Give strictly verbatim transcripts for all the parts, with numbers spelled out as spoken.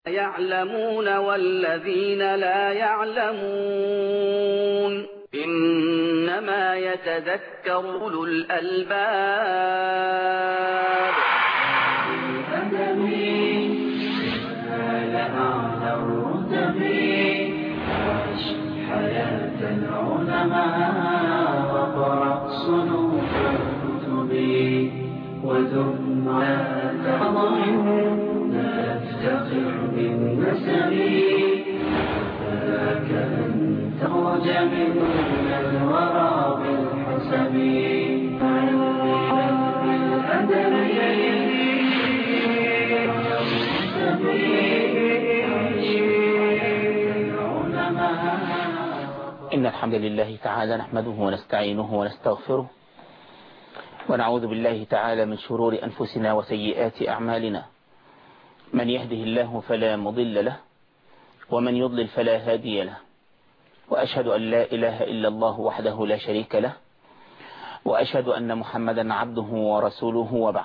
يعلمون والذين لا يعلمون إنما يتذكر أولو الألباب. حياة العلماء وقرأ صنوف الكتب وثم تضعه لا تفتخر بالنسب فذاك أن تخرج من الورى بالحسب إن الحمد لله تعالى نحمده ونستعينه ونستغفره ونعوذ بالله تعالى من شرور أنفسنا وسيئات أعمالنا. من يهده الله فلا مضل له ومن يضلل فلا هادي له، وأشهد أن لا إله إلا الله وحده لا شريك له، وأشهد أن محمدا عبده ورسوله، وبعد.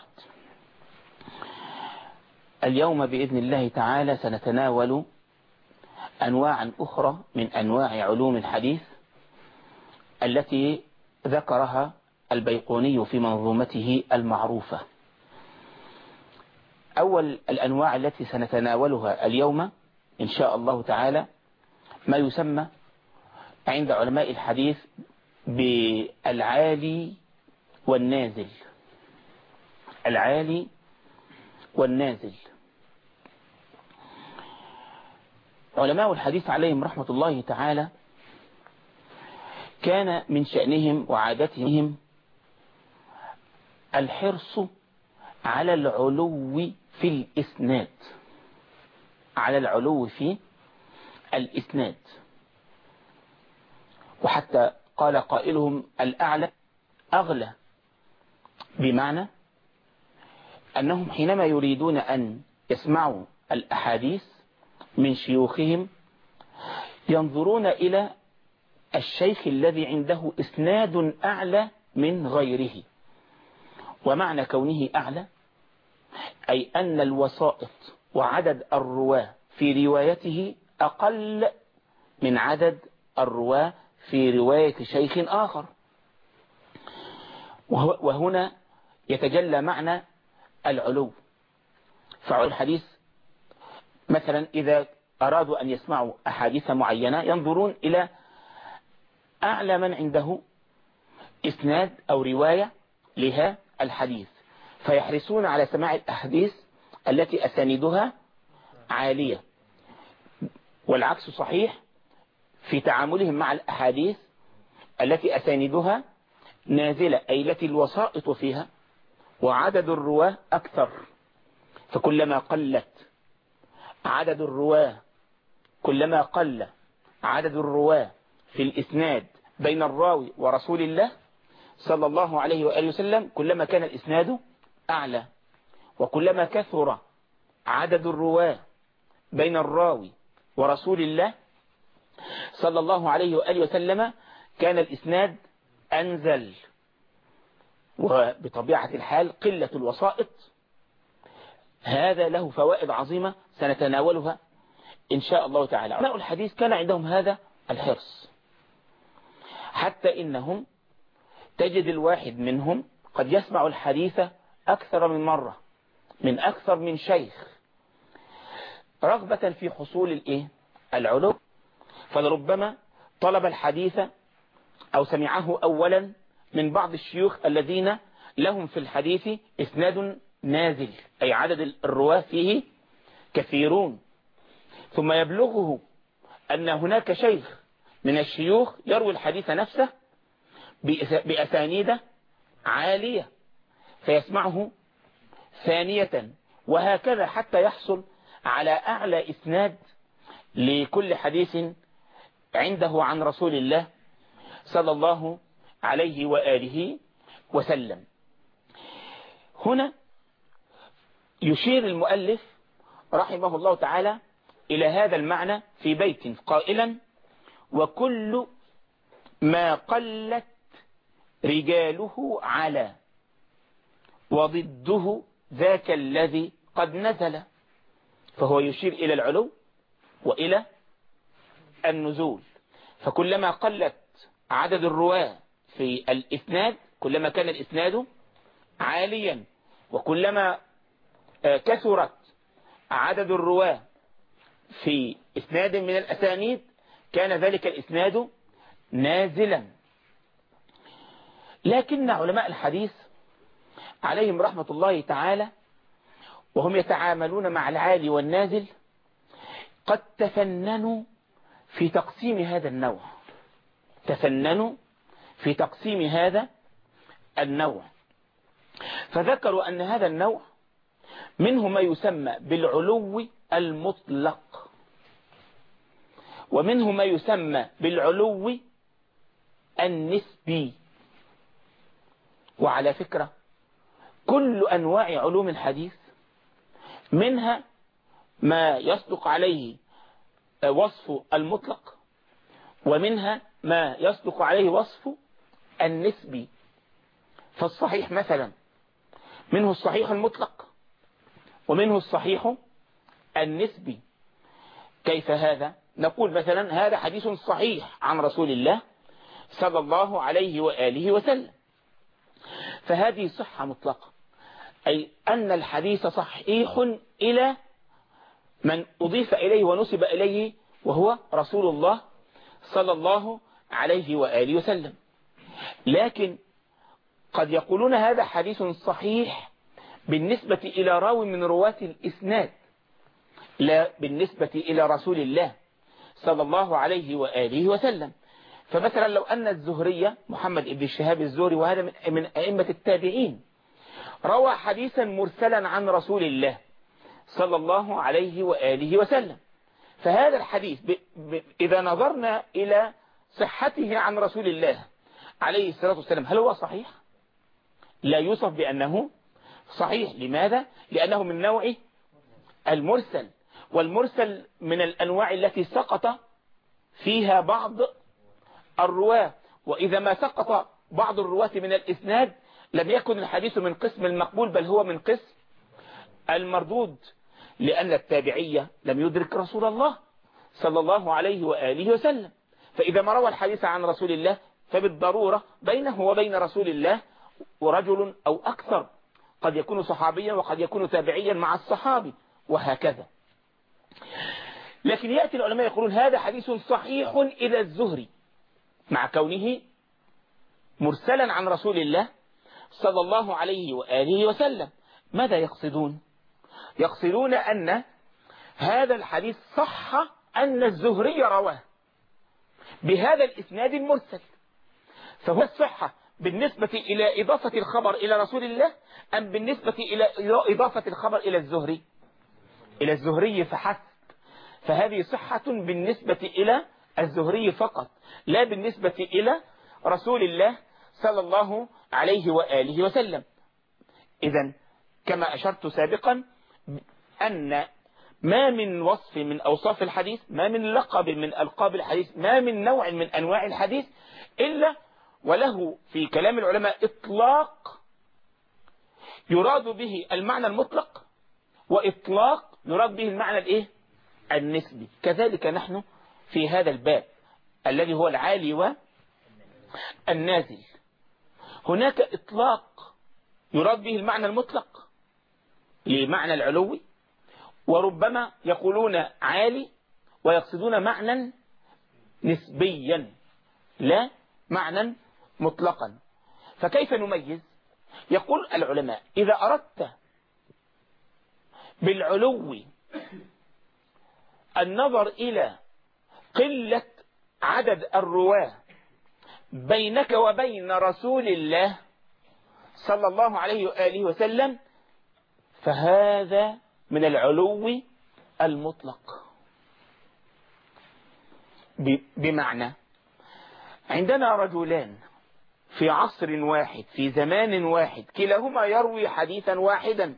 اليوم بإذن الله تعالى سنتناول أنواعا أخرى من أنواع علوم الحديث التي ذكرها البيقوني في منظومته المعروفة. أول الأنواع التي سنتناولها اليوم إن شاء الله تعالى ما يسمى عند علماء الحديث بالعالي والنازل. العالي والنازل. علماء الحديث عليهم رحمة الله تعالى كان من شأنهم وعادتهم الحرص على العلو في الإسناد، على العلو في الإسناد، وحتى قال قائلهم الأعلى أغلى، بمعنى أنهم حينما يريدون أن يسمعوا الأحاديث من شيوخهم ينظرون إلى الشيخ الذي عنده إسناد أعلى من غيره. ومعنى كونه أعلى أي أن الوسائط وعدد الرواة في روايته أقل من عدد الرواة في رواية شيخ آخر. وهنا يتجلى معنى العلو. فعلى الحديث مثلا إذا أرادوا أن يسمعوا أحاديث معينة ينظرون إلى أعلى من عنده إسناد أو رواية لها الحديث، فيحرصون على سماع الأحاديث التي أساندها عالية. والعكس صحيح في تعاملهم مع الأحاديث التي أساندها نازلة، أي التي الوسائط فيها وعدد الرواة أكثر. فكلما قلت عدد الرواة كلما قل عدد الرواة في الإسناد بين الراوي ورسول الله صلى الله عليه وآله وسلم كلما كان الإسناد أعلى. وكلما كثر عدد الرواة بين الراوي ورسول الله صلى الله عليه وآله وسلم كان الإسناد أنزل. وبطبيعة الحال قلة الوسائط هذا له فوائد عظيمة سنتناولها إن شاء الله تعالى. علماء الحديث كان عندهم هذا الحرص، حتى إنهم تجد الواحد منهم قد يسمع الحديث أكثر من مرة من أكثر من شيخ رغبة في حصول الإيه؟ العلو. فلربما طلب الحديث أو سمعه أولا من بعض الشيوخ الذين لهم في الحديث إسناد نازل، أي عدد الرواة فيه كثيرون، ثم يبلغه أن هناك شيخ من الشيوخ يروي الحديث نفسه بأسانيد عالية فيسمعه ثانية، وهكذا حتى يحصل على أعلى إسناد لكل حديث عنده عن رسول الله صلى الله عليه وآله وسلم. هنا يشير المؤلف رحمه الله تعالى إلى هذا المعنى في بيت قائلا: وكل ما قلت رجاله على وضده ذاك الذي قد نزل. فهو يشير إلى العلو وإلى النزول. فكلما قلت عدد الرواة في الإسناد كلما كان الإسناد عاليا، وكلما كثرت عدد الرواة في إسناد من الأسانيد كان ذلك الإسناد نازلا. لكن علماء الحديث عليهم رحمة الله تعالى وهم يتعاملون مع العالي والنازل قد تفننوا في تقسيم هذا النوع تفننوا في تقسيم هذا النوع فذكروا أن هذا النوع منه ما يسمى بالعلو المطلق، ومنه ما يسمى بالعلو النسبي. وعلى فكرة كل أنواع علوم الحديث منها ما يصدق عليه وصف المطلق، ومنها ما يصدق عليه وصف النسبي. فالصحيح مثلا منه الصحيح المطلق ومنه الصحيح النسبي. كيف هذا؟ نقول مثلا هذا حديث صحيح عن رسول الله صلى الله عليه وآله وسلم، فهذه صحة مطلقة، أي أن الحديث صحيح إلى من أضيف إليه ونسب إليه وهو رسول الله صلى الله عليه وآله وسلم. لكن قد يقولون هذا حديث صحيح بالنسبة إلى راوي من رواة الإسناد، لا بالنسبة إلى رسول الله صلى الله عليه وآله وسلم. فمثلا لو أن الزهري محمد بن شهاب الزهري، وهذا من أئمة التابعين، روى حديثا مرسلا عن رسول الله صلى الله عليه وآله وسلم، فهذا الحديث ب... ب... إذا نظرنا إلى صحته عن رسول الله عليه الصلاة والسلام هل هو صحيح؟ لا يوصف بأنه صحيح. لماذا؟ لأنه من نوع المرسل، والمرسل من الأنواع التي سقط فيها بعض الرواة، وإذا ما سقط بعض الرواة من الإسناد لم يكن الحديث من قسم المقبول بل هو من قسم المردود، لأن التابعية لم يدرك رسول الله صلى الله عليه وآله وسلم. فإذا ما روى الحديث عن رسول الله فبالضرورة بينه وبين رسول الله ورجل أو أكثر، قد يكون صحابيا وقد يكون تابعيا مع الصحابي وهكذا. لكن يأتي العلماء يقولون هذا حديث صحيح إلى الزهري مع كونه مرسلا عن رسول الله صلى الله عليه وآله وسلم. ماذا يقصدون؟ يقصدون أن هذا الحديث صح أن الزهري رواه بهذا الإسناد المرسل، فهو الصحة بالنسبة إلى إضافة الخبر إلى رسول الله أم بالنسبة إلى إضافة الخبر إلى الزهري؟ إلى الزهري فحسب. فهذه صحة بالنسبة إلى الزهري فقط، لا بالنسبة إلى رسول الله صلى الله عليه وآله وسلم. إذن كما أشرت سابقا أن ما من وصف من أوصاف الحديث، ما من لقب من ألقاب الحديث، ما من نوع من أنواع الحديث إلا وله في كلام العلماء إطلاق يراد به المعنى المطلق، وإطلاق يراد به المعنى الإيه؟ النسبي. كذلك نحن في هذا الباب الذي هو العالي والنازل، هناك إطلاق يراد به المعنى المطلق لمعنى العلوي، وربما يقولون عالي ويقصدون معنى نسبيا لا معنى مطلقا. فكيف نميز؟ يقول العلماء إذا أردت بالعلو النظر إلى قلة عدد الرواة بينك وبين رسول الله صلى الله عليه وآله وسلم فهذا من العلو المطلق. بمعنى عندنا رجلان في عصر واحد في زمان واحد كلاهما يروي حديثا واحدا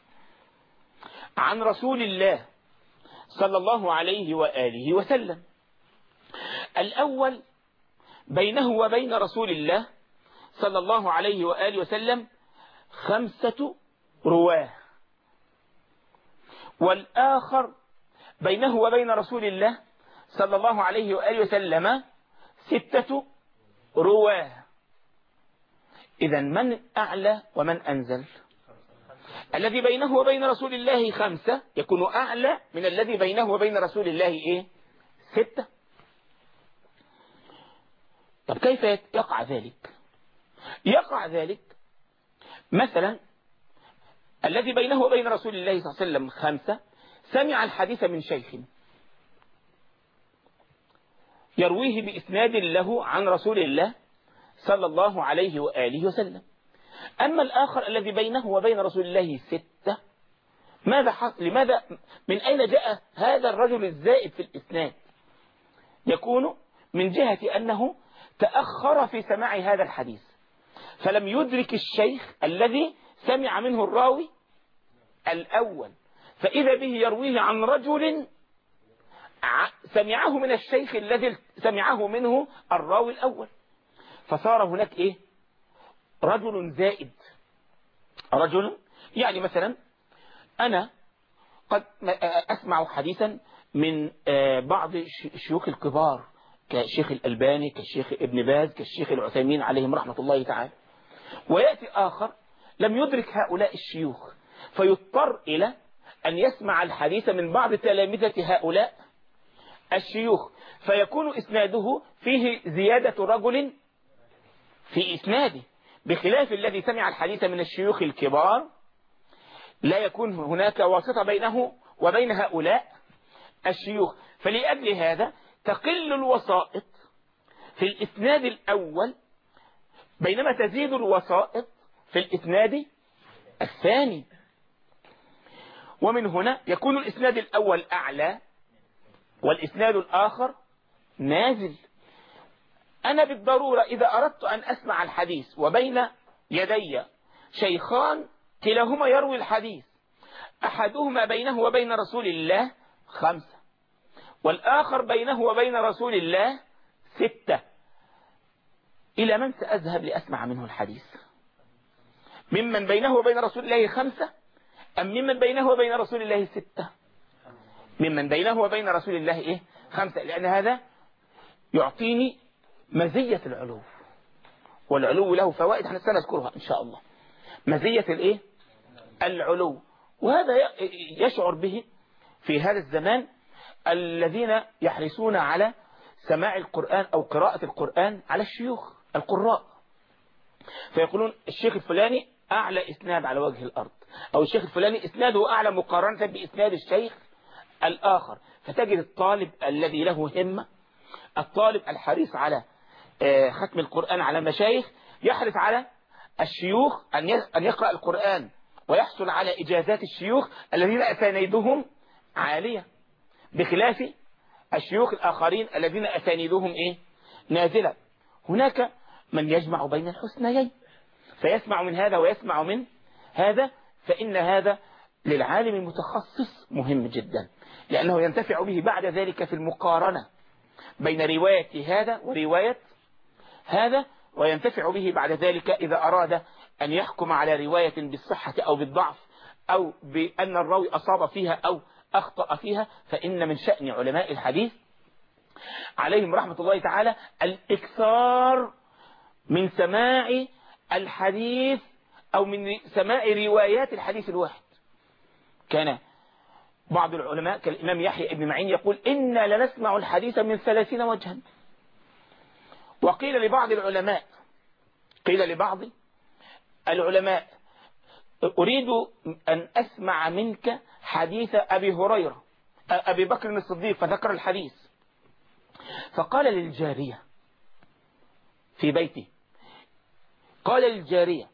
عن رسول الله صلى الله عليه وآله وسلم. الأول بينه وبين رسول الله صلى الله عليه وآله وسلم خمسة رواه، والآخر بينه وبين رسول الله صلى الله عليه وآله وسلم ستة رواه. إذا من أعلى ومن أنزل؟ الذي بينه وبين رسول الله خمسة يكون أعلى من الذي بينه وبين رسول الله إيه؟ ستة. طب كيف يقع ذلك؟ يقع ذلك مثلا الذي بينه وبين رسول الله صلى الله عليه وسلم خمسة سمع الحديث من شيخ يرويه بإسناد له عن رسول الله صلى الله عليه وآله وسلم. أما الآخر الذي بينه وبين رسول الله ستة، ماذا حصل؟ لماذا من أين جاء هذا الرجل الزائد في الإسناد؟ يكون من جهة أنه تأخر في سماع هذا الحديث فلم يدرك الشيخ الذي سمع منه الراوي الأول، فإذا به يرويه عن رجل سمعه من الشيخ الذي سمعه منه الراوي الأول، فصار هناك إيه؟ رجل زائد. رجل يعني مثلا أنا قد أسمع حديثا من بعض الشيوخ الكبار كالشيخ الألباني كالشيخ ابن باز كالشيخ العثيمين عليهم رحمة الله تعالى، ويأتي آخر لم يدرك هؤلاء الشيوخ فيضطر إلى أن يسمع الحديث من بعض تلامذة هؤلاء الشيوخ، فيكون إسناده فيه زيادة رجل في إسناده، بخلاف الذي سمع الحديث من الشيوخ الكبار لا يكون هناك واسطة بينه وبين هؤلاء الشيوخ. فلأجل هذا تقل الوسائط في الإسناد الأول بينما تزيد الوسائط في الإسناد الثاني، ومن هنا يكون الإسناد الأول أعلى والإسناد الآخر نازل. أنا بالضرورة إذا أردت أن أسمع الحديث وبين يدي شيخان كلاهما يروي الحديث، أحدهما بينه وبين رسول الله خمسة والآخر بينه وبين رسول الله ستة، إلى من سأذهب لأسمع منه الحديث؟ ممن بينه وبين رسول الله خمسة أم ممن بينه وبين رسول الله ستة؟ ممن بينه وبين رسول الله إيه؟ خمسة، لأن هذا يعطيني مزية العلو، والعلو له فوائد احنا سنذكرها إن شاء الله. مزية الإيه؟ العلو، وهذا يشعر به في هذا الزمان الذين يحرصون على سماع القرآن أو قراءة القرآن على الشيوخ القراء، فيقولون الشيخ الفلاني أعلى إسناد على وجه الأرض، أو الشيخ الفلاني إسناده أعلى مقارنة بإسناد الشيخ الآخر. فتجد الطالب الذي له همة، الطالب الحريص على ختم القرآن على مشايخ، يحرص على الشيوخ أن يقرأ القرآن ويحصل على إجازات الشيوخ الذين أسانيدهم عالية، بخلاف الشيوخ الآخرين الذين أسانيدهم إيه؟ نازلة. هناك من يجمع بين الحسنيين فيسمع من هذا ويسمع من هذا، فإن هذا للعالم المتخصص مهم جدا، لأنه ينتفع به بعد ذلك في المقارنة بين رواية هذا ورواية هذا، وينتفع به بعد ذلك إذا أراد أن يحكم على رواية بالصحة أو بالضعف أو بأن الراوي أصاب فيها أو أخطأ فيها. فإن من شأن علماء الحديث عليهم رحمة الله تعالى الإكثار من سماع الحديث أو من سماع روايات الحديث الواحد. كان بعض العلماء كالإمام يحيى بن معين يقول إنا لنسمع الحديث من ثلاثين وجها. وقيل لبعض العلماء قيل لبعض العلماء أريد أن أسمع منك حديث أبي هريرة أبي بكر الصديق، فذكر الحديث فقال للجارية في بيته، قال للجارية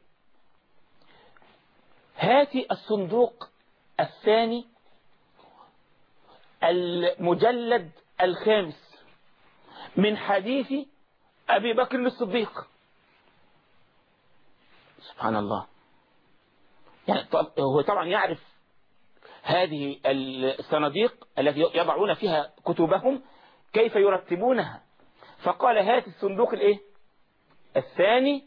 هاتي الصندوق الثاني المجلد الخامس من حديث أبي بكر الصديق. سبحان الله، يعني هو طبعا يعرف هذه الصناديق التي يضعون فيها كتبهم كيف يرتبونها، فقال هات الصندوق الايه الثاني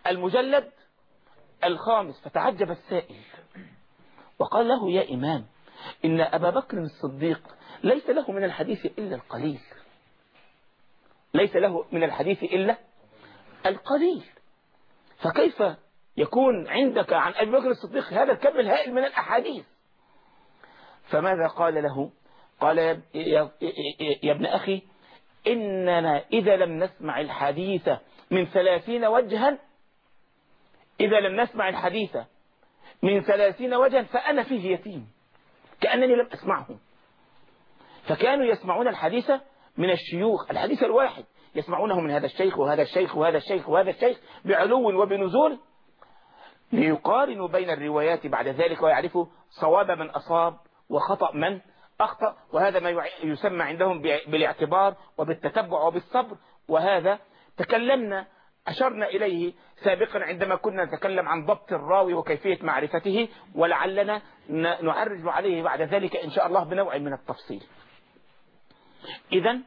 المجلد الخامس. فتعجب السائل وقال له يا إمام إن أبا بكر الصديق ليس له من الحديث إلا القليل، ليس له من الحديث إلا القليل، فكيف يكون عندك عن أبي بكر الصديق هذا الكم الهائل من الأحاديث؟ فماذا قال له؟ قال يا, يا, يا ابن أخي، إننا إذا لم نسمع الحديث من ثلاثين وجها إذا لم نسمع الحديث من ثلاثين وجها فأنا فيه يتيم، كأنني لم أسمعه. فكانوا يسمعون الحديث من الشيوخ، الحديث الواحد يسمعونه من هذا الشيخ وهذا الشيخ وهذا الشيخ وهذا الشيخ بعلو وبنزول، ليقارنوا بين الروايات بعد ذلك ويعرفوا صواب من أصاب وخطأ من أخطأ. وهذا ما يسمى عندهم بالاعتبار وبالتتبع وبالصبر. وهذا تكلمنا أشرنا إليه سابقا عندما كنا نتكلم عن ضبط الراوي وكيفية معرفته، ولعلنا نعرج عليه بعد ذلك إن شاء الله بنوع من التفصيل. إذن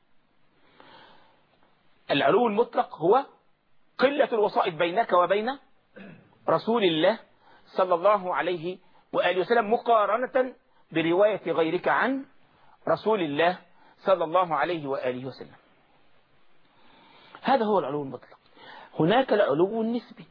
العلو المطلق هو قلة الوسائط بينك وبين رسول الله صلى الله عليه وآله وسلم مقارنة برواية غيرك عن رسول الله صلى الله عليه وآله وسلم. هذا هو العلو المطلق. هناك العلو النسبي.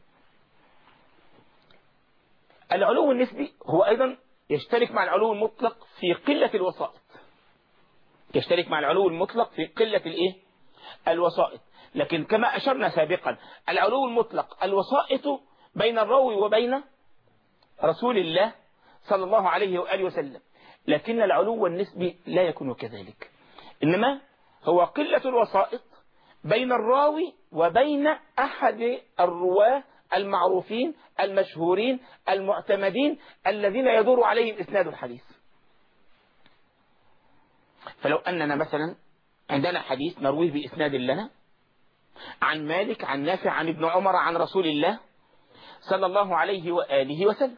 العلو النسبي هو أيضا يشترك مع العلو المطلق في قلة الوسائط، يشترك مع العلو المطلق في قلة الإيه؟ الوسائط. لكن كما أشرنا سابقا العلو المطلق الوسائط بين الراوي وبين رسول الله صلى الله عليه وآله وسلم، لكن العلو النسبي لا يكون كذلك، إنما هو قلة الوسائط بين الراوي وبين أحد الرواة المعروفين المشهورين المعتمدين الذين يدور عليهم إسناد الحديث. فلو أننا مثلا عندنا حديث نرويه بإسناد لنا عن مالك عن نافع عن ابن عمر عن رسول الله صلى الله عليه وآله وسلم،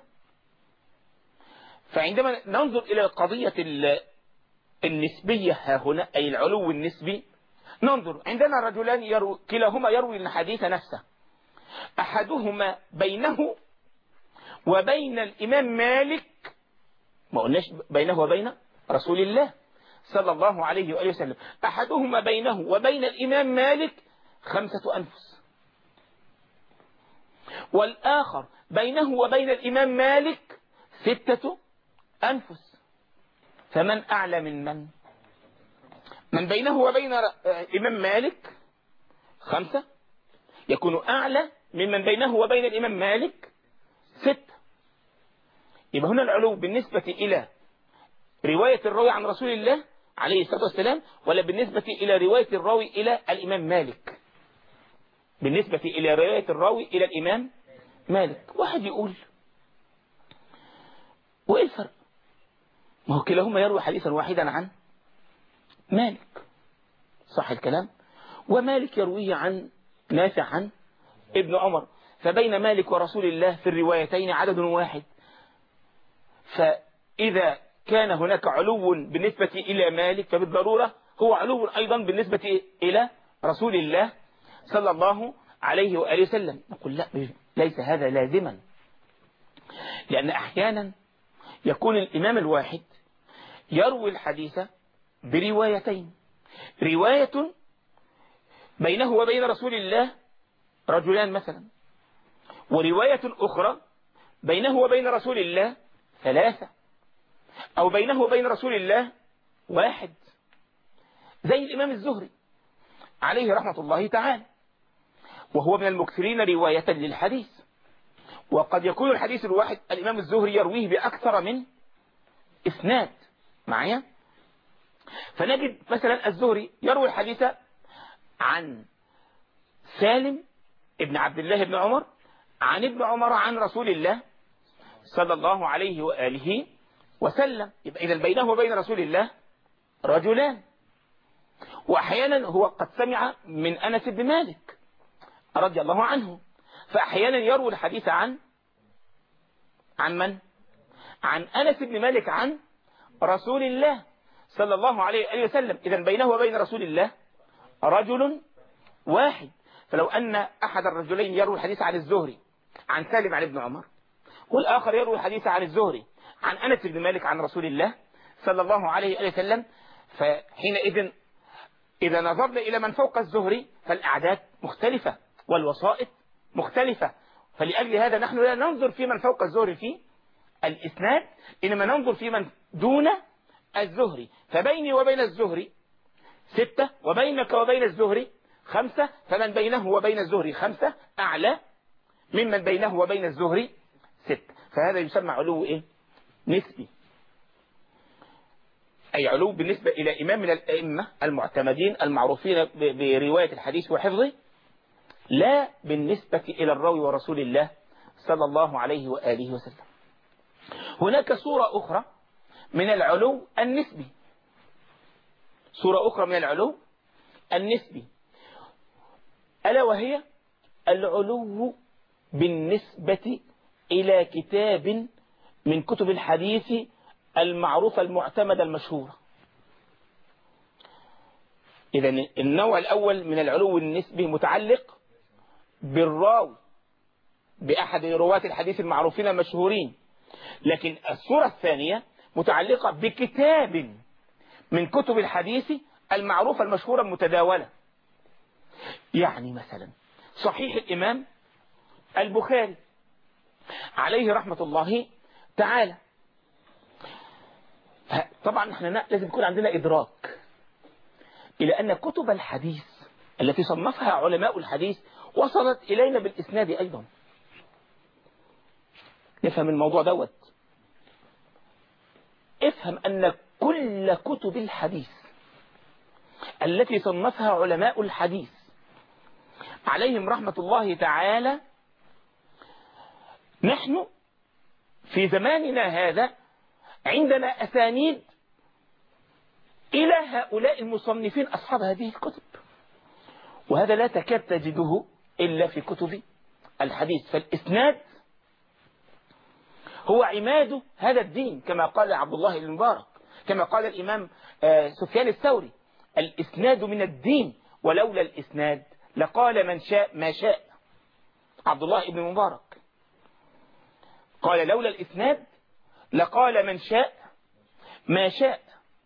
فعندما ننظر إلى القضية النسبية ها هنا أي العلو النسبي، ننظر عندنا رجلان يرو كلاهما يروي الحديث نفسه، أحدهما بينه وبين الإمام مالك، ما قلناش بينه وبين رسول الله صلى الله عليه وآله وسلم، أحدهما بينه وبين الإمام مالك خمسة أنفس، والآخر بينه وبين الإمام مالك ستة أنفس. فمن أعلى من من؟ من بينه وبين الإمام مالك خمسة يكون أعلى ممن بينه وبين الإمام مالك ستة. يبقى هنا العلو بالنسبة إلى رواية الراوي عن رسول الله عليه الصلاة والسلام، ولا بالنسبة إلى رواية الراوي إلى الإمام مالك؟ بالنسبة إلى رواية الراوي إلى الإمام مالك. واحد يقول وإيه الفرق؟ ما هو كلاهما يروي حديثا واحدا عن مالك، صح الكلام؟ ومالك يرويه عن نافع عن ابن عمر، فبين مالك ورسول الله في الروايتين عدد واحد. فإذا كان هناك علو بالنسبة إلى مالك فبالضرورة هو علو أيضا بالنسبة إلى رسول الله صلى الله عليه وآله وسلم. نقول لا، ليس هذا لازما، لأن أحيانا يكون الإمام الواحد يروي الحديث بروايتين، رواية بينه وبين رسول الله رجلان مثلا، ورواية أخرى بينه وبين رسول الله ثلاثة، أو بينه وبين رسول الله واحد، زي الإمام الزهري عليه رحمة الله تعالى، وهو من المكثرين رواية للحديث، وقد يكون الحديث الواحد الإمام الزهري يرويه بأكثر من إسناد معايا. فنجد مثلا الزهري يروي الحديث عن سالم ابن عبد الله بن عمر عن ابن عمر عن رسول الله صلى الله عليه وآله وسلم. يبقى إذا بينه وبين رسول الله رجلان. وأحيانا هو قد سمع من أنس بن مالك رضي الله عنه، فأحيانا يروي الحديث عن عن من؟ عن أنس بن مالك عن رسول الله صلى الله عليه وآله وسلم. إذا بينه وبين رسول الله رجل واحد. فلو أن أحد الرجلين يروي الحديث عن الزهري عن سالم عن ابن عمر، والآخر يروي الحديث عن الزهري عن أنس بن مالك عن رسول الله صلى الله عليه وسلم. فحينئذ إذا نظرنا إلى من فوق الزهري فالأعداد مختلفة والوسائط مختلفة، فلأجل هذا نحن لا ننظر في من فوق الزهري في الإسناد، إنما ننظر في من دون الزهري. فبيني وبين الزهري ستة وبينك وبين الزهري خمسة، فمن بينه وبين الزهري خمسة أعلى ممن بينه وبين الزهري ستة. فهذا يسمى علو إيه؟ نسبي، أي علو بالنسبة إلى إمام من الأئمة المعتمدين المعروفين برواية الحديث وحفظه، لا بالنسبة إلى الراوي ورسول الله صلى الله عليه وآله وسلم. هناك صورة أخرى من العلو النسبي، صورة أخرى من العلو النسبي، ألا وهي العلو بالنسبة إلى كتاب من كتب الحديث المعروفة المعتمدة المشهورة. إذن النوع الأول من العلو النسبي متعلق بالراوي بأحد رواة الحديث المعروفين المشهورين، لكن الصورة الثانية متعلقة بكتاب من كتب الحديث المعروفة المشهورة المتداولة. يعني مثلا صحيح الإمام البخاري عليه رحمة الله تعالى، طبعا احنا لازم يكون عندنا إدراك إلى أن كتب الحديث التي صنفها علماء الحديث وصلت إلينا بالإسناد أيضا. نفهم الموضوع دوت، افهم أن كل كتب الحديث التي صنفها علماء الحديث عليهم رحمة الله تعالى، نحن في زماننا هذا عندنا أسانيد إلى هؤلاء المصنفين أصحاب هذه الكتب، وهذا لا تكاد تجده إلا في كتب الحديث. فالإسناد هو عماد هذا الدين، كما قال عبد الله بن مبارك، كما قال الإمام سفيان الثوري: الإسناد من الدين ولولا الإسناد لقال من شاء ما شاء. عبد الله بن مبارك قال: لولا الإسناد لقال من شاء ما شاء.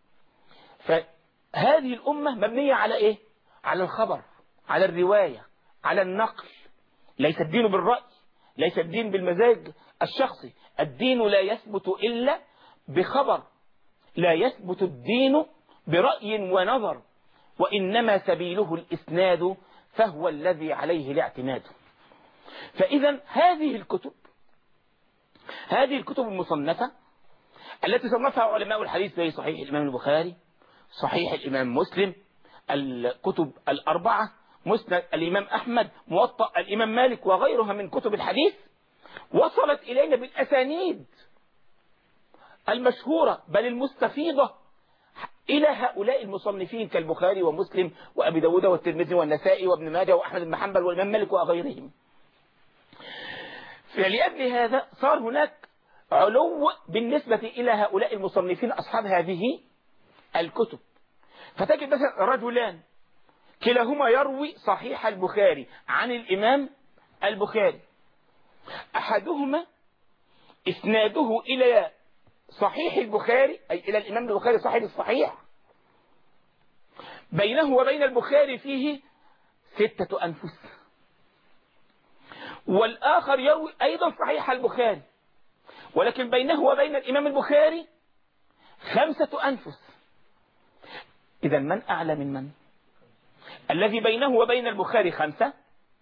فهذه الأمة مبنية على إيه؟ على الخبر، على الرواية، على النقل. ليس الدين بالرأي، ليس الدين بالمزاج الشخصي. الدين لا يثبت إلا بخبر، لا يثبت الدين برأي ونظر، وإنما سبيله الإسناد فهو الذي عليه الاعتماد. فإذا هذه الكتب هذه الكتب المصنفة التي صنفها علماء الحديث زي صحيح الإمام البخاري، صحيح الإمام مسلم، الكتب الأربعة، مسند الإمام أحمد، موطأ الإمام مالك وغيرها من كتب الحديث، وصلت إلينا بالأسانيد المشهورة بل المستفيضة إلى هؤلاء المصنفين كالبخاري ومسلم وأبي داود والترمذي والنسائي وابن ماجه وأحمد بن حنبل والإمام مالك وغيرهم. فلأجل هذا صار هناك علو بالنسبة إلى هؤلاء المصنفين أصحاب هذه الكتب. فتجد مثلا رجلان كلاهما يروي صحيح البخاري عن الإمام البخاري، أحدهما إسناده إلى صحيح البخاري أي إلى الإمام البخاري صاحب الصحيح بينه وبين البخاري فيه ستة أنفس، والآخر يروي أيضا صحيح البخاري ولكن بينه وبين الإمام البخاري خمسة أنفس. إذا من أعلى من من؟ الذي بينه وبين البخاري خمسة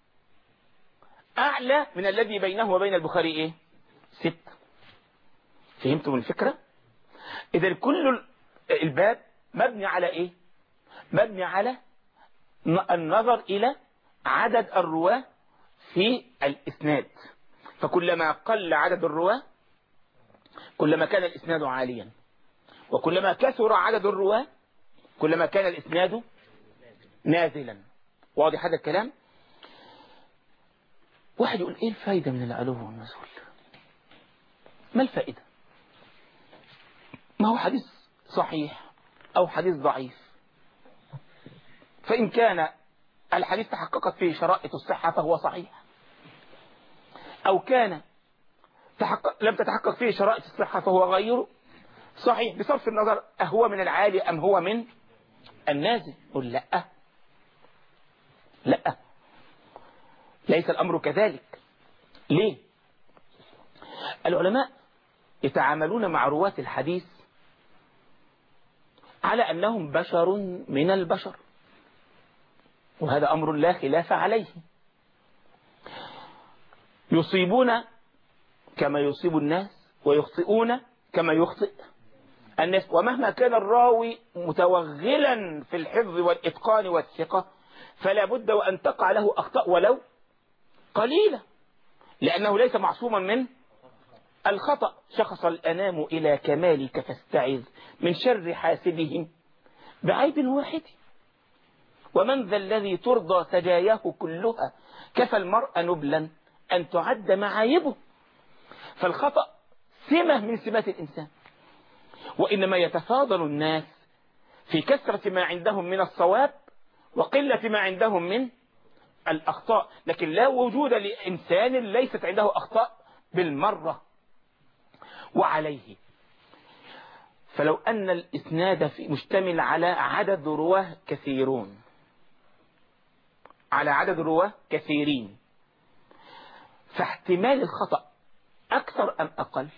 أعلى من الذي بينه وبين البخاري إيه؟ ستة. فهمتم الفكرة؟ إذا كل الباب مبني على إيه؟ مبني على النظر إلى عدد الرواة في الإسناد، فكلما قل عدد الرواة كلما كان الإسناد عاليا، وكلما كثر عدد الرواة كلما كان الإسناد نازلا. واضح هذا الكلام؟ واحد يقول إيه الفائدة من العلو والنزول؟ ما الفائدة؟ ما هو حديث صحيح أو حديث ضعيف، فإن كان الحديث تحققت فيه شرائط الصحة فهو صحيح، أو كان تحقق لم تتحقق فيه شرائط الصحة فهو غير صحيح، بصرف النظر أهو من العالي أم هو من النازل. قل لا لا، ليس الأمر كذلك. ليه؟ العلماء يتعاملون مع رواة الحديث على أنهم بشر من البشر، وهذا أمر لا خلاف عليه. يصيبون كما يصيب الناس ويخطئون كما يخطئ الناس، ومهما كان الراوي متوغلا في الحفظ والإتقان والثقة فلا بد وأن تقع له أخطاء ولو قليلة، لأنه ليس معصوما من الخطأ. شخص الأنام إلى كمالك فاستعذ من شر حاسدهم بعيب واحد، ومن ذا الذي ترضى سجاياه كلها كفى المرء نبلا أن تعد معايبه. فالخطأ سمة من سمات الإنسان، وإنما يتفاضل الناس في كثرة ما عندهم من الصواب وقلة ما عندهم من الأخطاء، لكن لا وجود لإنسان ليست عنده أخطاء بالمرة. وعليه فلو أن الإسناد مشتمل على عدد رواه كثيرون، على عدد رواه كثيرين، فاحتمال الخطأ أكثر أم أقل؟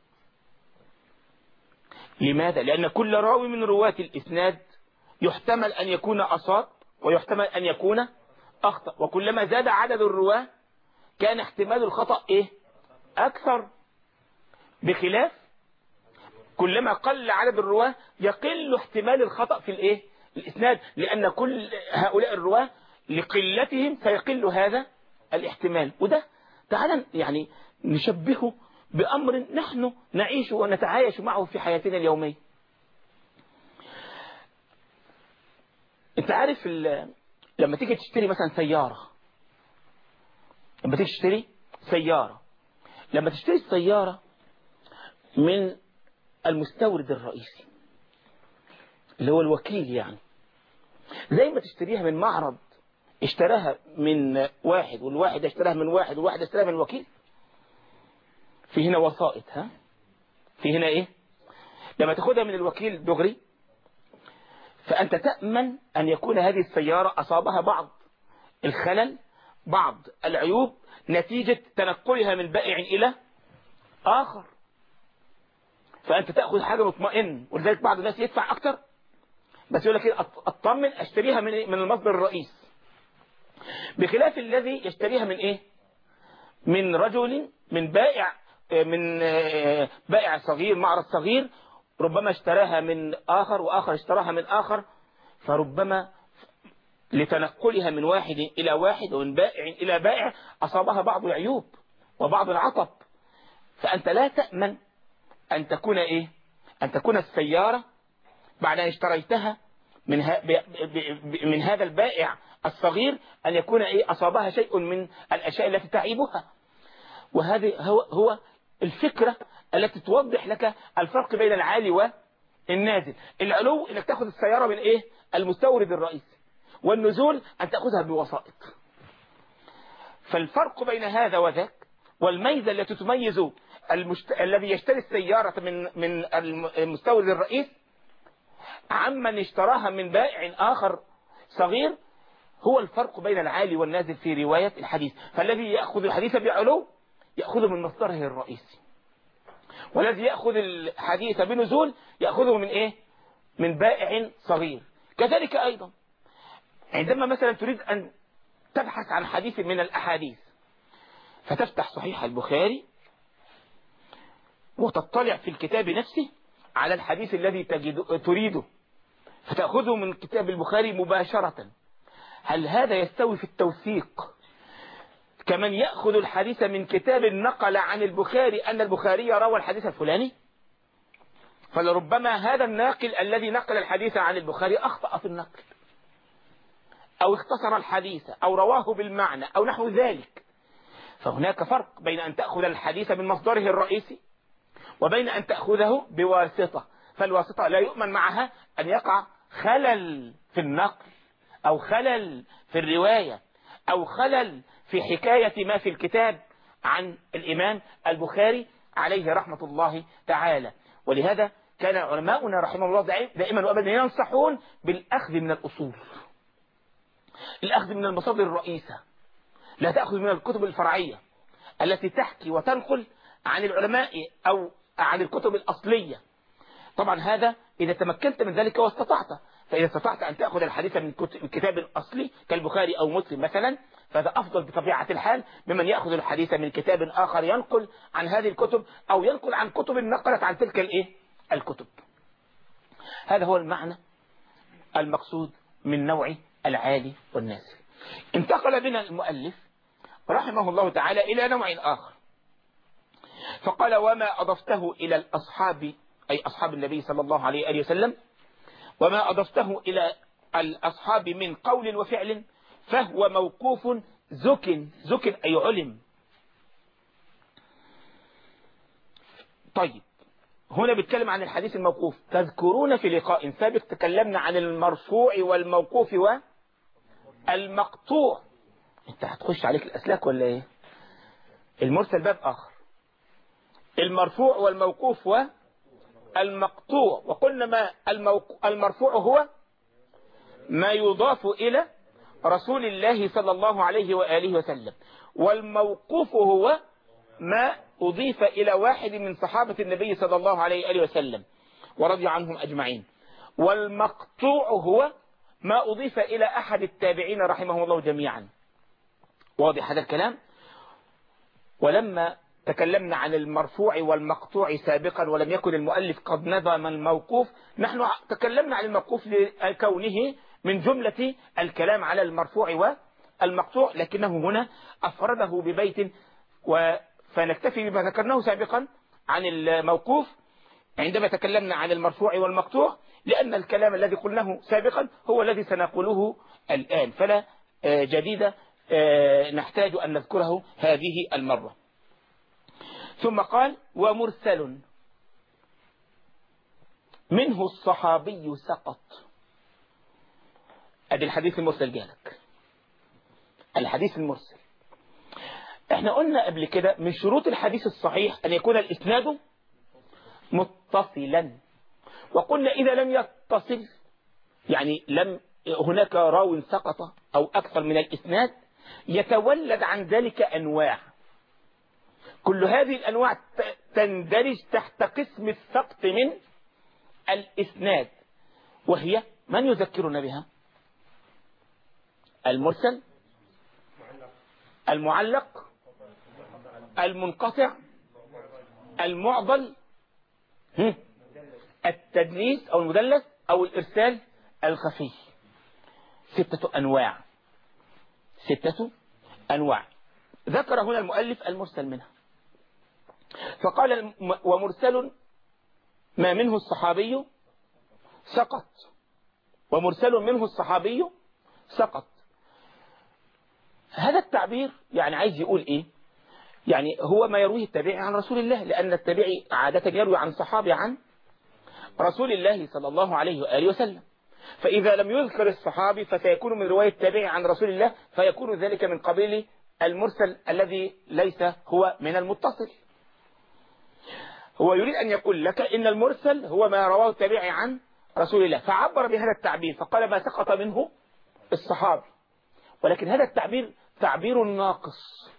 لماذا؟ لأن كل راوي من رواة الإسناد يحتمل أن يكون أصاب ويحتمل أن يكون أخطأ، وكلما زاد عدد الرواه كان احتمال الخطأ إيه؟ أكثر، بخلاف كلما قل عدد الرواه يقل احتمال الخطأ في الإيه؟ الإسناد، لأن كل هؤلاء الرواه لقلتهم سيقل هذا الاحتمال. وده تعالى يعني نشبهه بأمر نحن نعيش ونتعايش معه في حياتنا اليومية. انت عارف لما تيجي تشتري مثلا سيارة، لما تيجي تشتري سيارة لما تشتري السيارة من المستورد الرئيسي اللي هو الوكيل، يعني زي ما تشتريها من معرض اشتراها من واحد والواحد اشتراها من واحد والواحد اشتراها من وكيل، في هنا وسائط، ها في هنا ايه؟ لما تاخدها من الوكيل دغري فأنت تأمن أن يكون هذه السيارة أصابها بعض الخلل، بعض العيوب، نتيجة تنقلها من بائع إلى آخر، فأنت تأخذ حاجة مطمئن. ولذلك بعض الناس يدفع أكتر بس يقول لك إيه؟ أطمن أشتريها من من المصدر الرئيس، بخلاف الذي يشتريها من إيه؟ من رجل، من بائع، من بائع صغير، معرض صغير، ربما اشتراها من آخر وآخر اشتراها من آخر، فربما لتنقلها من واحد إلى واحد ومن بائع إلى بائع أصابها بعض العيوب وبعض العطب. فأنت لا تأمن أن تكون إيه؟ أن تكون السيارة بعد أن اشتريتها من, ها من هذا البائع الصغير أن يكون إيه؟ أصابها شيء من الأشياء التي تعيبها. وهذه هو, هو الفكرة التي توضح لك الفرق بين العالي والنازل. العلو انك تأخذ السيارة من ايه؟ المستورد الرئيسي، والنزول ان تأخذها بوسائط. فالفرق بين هذا وذاك والميزة التي تميز المشت... الذي يشتري السيارة من من المستورد الرئيس عمن اشتراها من بائع آخر صغير هو الفرق بين العالي والنازل في رواية الحديث. فالذي يأخذ الحديث بعلو يأخذه من مصدره الرئيسي، والذي يأخذ الحديث بنزول يأخذه من إيه؟ من بائع صغير. كذلك أيضا عندما مثلا تريد أن تبحث عن حديث من الأحاديث فتفتح صحيح البخاري وتطلع في الكتاب نفسه على الحديث الذي تجد تريده فتأخذه من كتاب البخاري مباشرة، هل هذا يستوي في التوثيق كمن يأخذ الحديث من كتاب نقل عن البخاري أن البخاري روى الحديث الفلاني؟ فلربما هذا الناقل الذي نقل الحديث عن البخاري أخطأ في النقل أو اختصر الحديث أو رواه بالمعنى أو نحو ذلك. فهناك فرق بين أن تأخذ الحديث من مصدره الرئيسي وبين أن تأخذه بواسطة، فالواسطة لا يؤمن معها أن يقع خلل في النقل أو خلل في الرواية أو خلل في حكاية ما في الكتاب عن الإمام البخاري عليه رحمة الله تعالى. ولهذا كان علماؤنا رحمه الله دائما وأبدا ينصحون بالأخذ من الأصول، الأخذ من المصادر الرئيسة، لا تأخذ من الكتب الفرعية التي تحكي وتنقل عن العلماء أو عن الكتب الأصلية. طبعا هذا إذا تمكنت من ذلك واستطعت، فإذا استطعت أن تأخذ الحديث من كتاب أصلي كالبخاري أو مسلم مثلا، فهذا أفضل بطبيعة الحال ممن يأخذ الحديث من كتاب آخر ينقل عن هذه الكتب أو ينقل عن كتب نقلت عن تلك الإيه؟ الكتب. هذا هو المعنى المقصود من نوع العالي والنازل. انتقل بنا المؤلف رحمه الله تعالى إلى نوع آخر، فقال: وما أضفته إلى الأصحاب، أي أصحاب النبي صلى الله عليه وآله وسلم، وما أضفته إلى الأصحاب من قول وفعل فهو موقوف زك، زك أي علم. طيب هنا بيتكلم عن الحديث الموقوف. تذكرون في لقاء سابق تكلمنا عن المرفوع والموقوف والمقطوع. انت هتخش عليك الأسلاك ولا ايه؟ المرسل باب آخر، المرفوع والموقوف والمقطوع. وقلنا ما المرفوع هو ما يضاف إلى رسول الله صلى الله عليه وآله وسلم، والموقوف هو ما أضيف إلى واحد من صحابة النبي صلى الله عليه وآله وسلم ورضي عنهم أجمعين، والمقطوع هو ما أضيف إلى أحد التابعين رحمه الله جميعا. واضح هذا الكلام؟ ولما تكلمنا عن المرفوع والمقطوع سابقا ولم يكن المؤلف قد نظم الموقوف، نحن تكلمنا عن الموقوف لكونه من جملة الكلام على المرفوع والمقطوع، لكنه هنا أفرده ببيت، فنكتفي بما ذكرناه سابقا عن الموقوف عندما تكلمنا عن المرفوع والمقطوع، لأن الكلام الذي قلناه سابقا هو الذي سنقوله الآن، فلا جديد نحتاج أن نذكره هذه المرة. ثم قال: ومرسل منه الصحابي سقط. ادي الحديث المرسل جالك، الحديث المرسل. احنا قلنا قبل كده من شروط الحديث الصحيح أن يكون الإسناد متصلا، وقلنا إذا لم يتصل يعني لم هناك راو سقط أو أكثر من الإسناد يتولد عن ذلك أنواع، كل هذه الأنواع تندرج تحت قسم السقط من الإسناد، وهي من يذكرنا بها؟ المرسل، المعلق، المنقطع، المعضل، التدليس أو المدلس، أو الإرسال الخفي. ستة أنواع، ستة أنواع ذكر هنا المؤلف المرسل منها، فقال: ومرسل ما منه الصحابي سقط، ومرسل منه الصحابي سقط. هذا التعبير يعني عايز يقول إيه؟ يعني هو ما يرويه التابعي عن رسول الله، لأن التابعي عادة يروي عن صحابي عن رسول الله صلى الله عليه وآله وسلم، فإذا لم يذكر الصحابي فسيكون من رواية التابعي عن رسول الله، فيكون ذلك من قبيل المرسل الذي ليس هو من المتصل. هو يريد أن يقول لك إن المرسل هو ما رواه التابعي عن رسول الله، فعبر بهذا التعبير فقال: ما سقط منه الصحابي. ولكن هذا التعبير تعبير ناقص،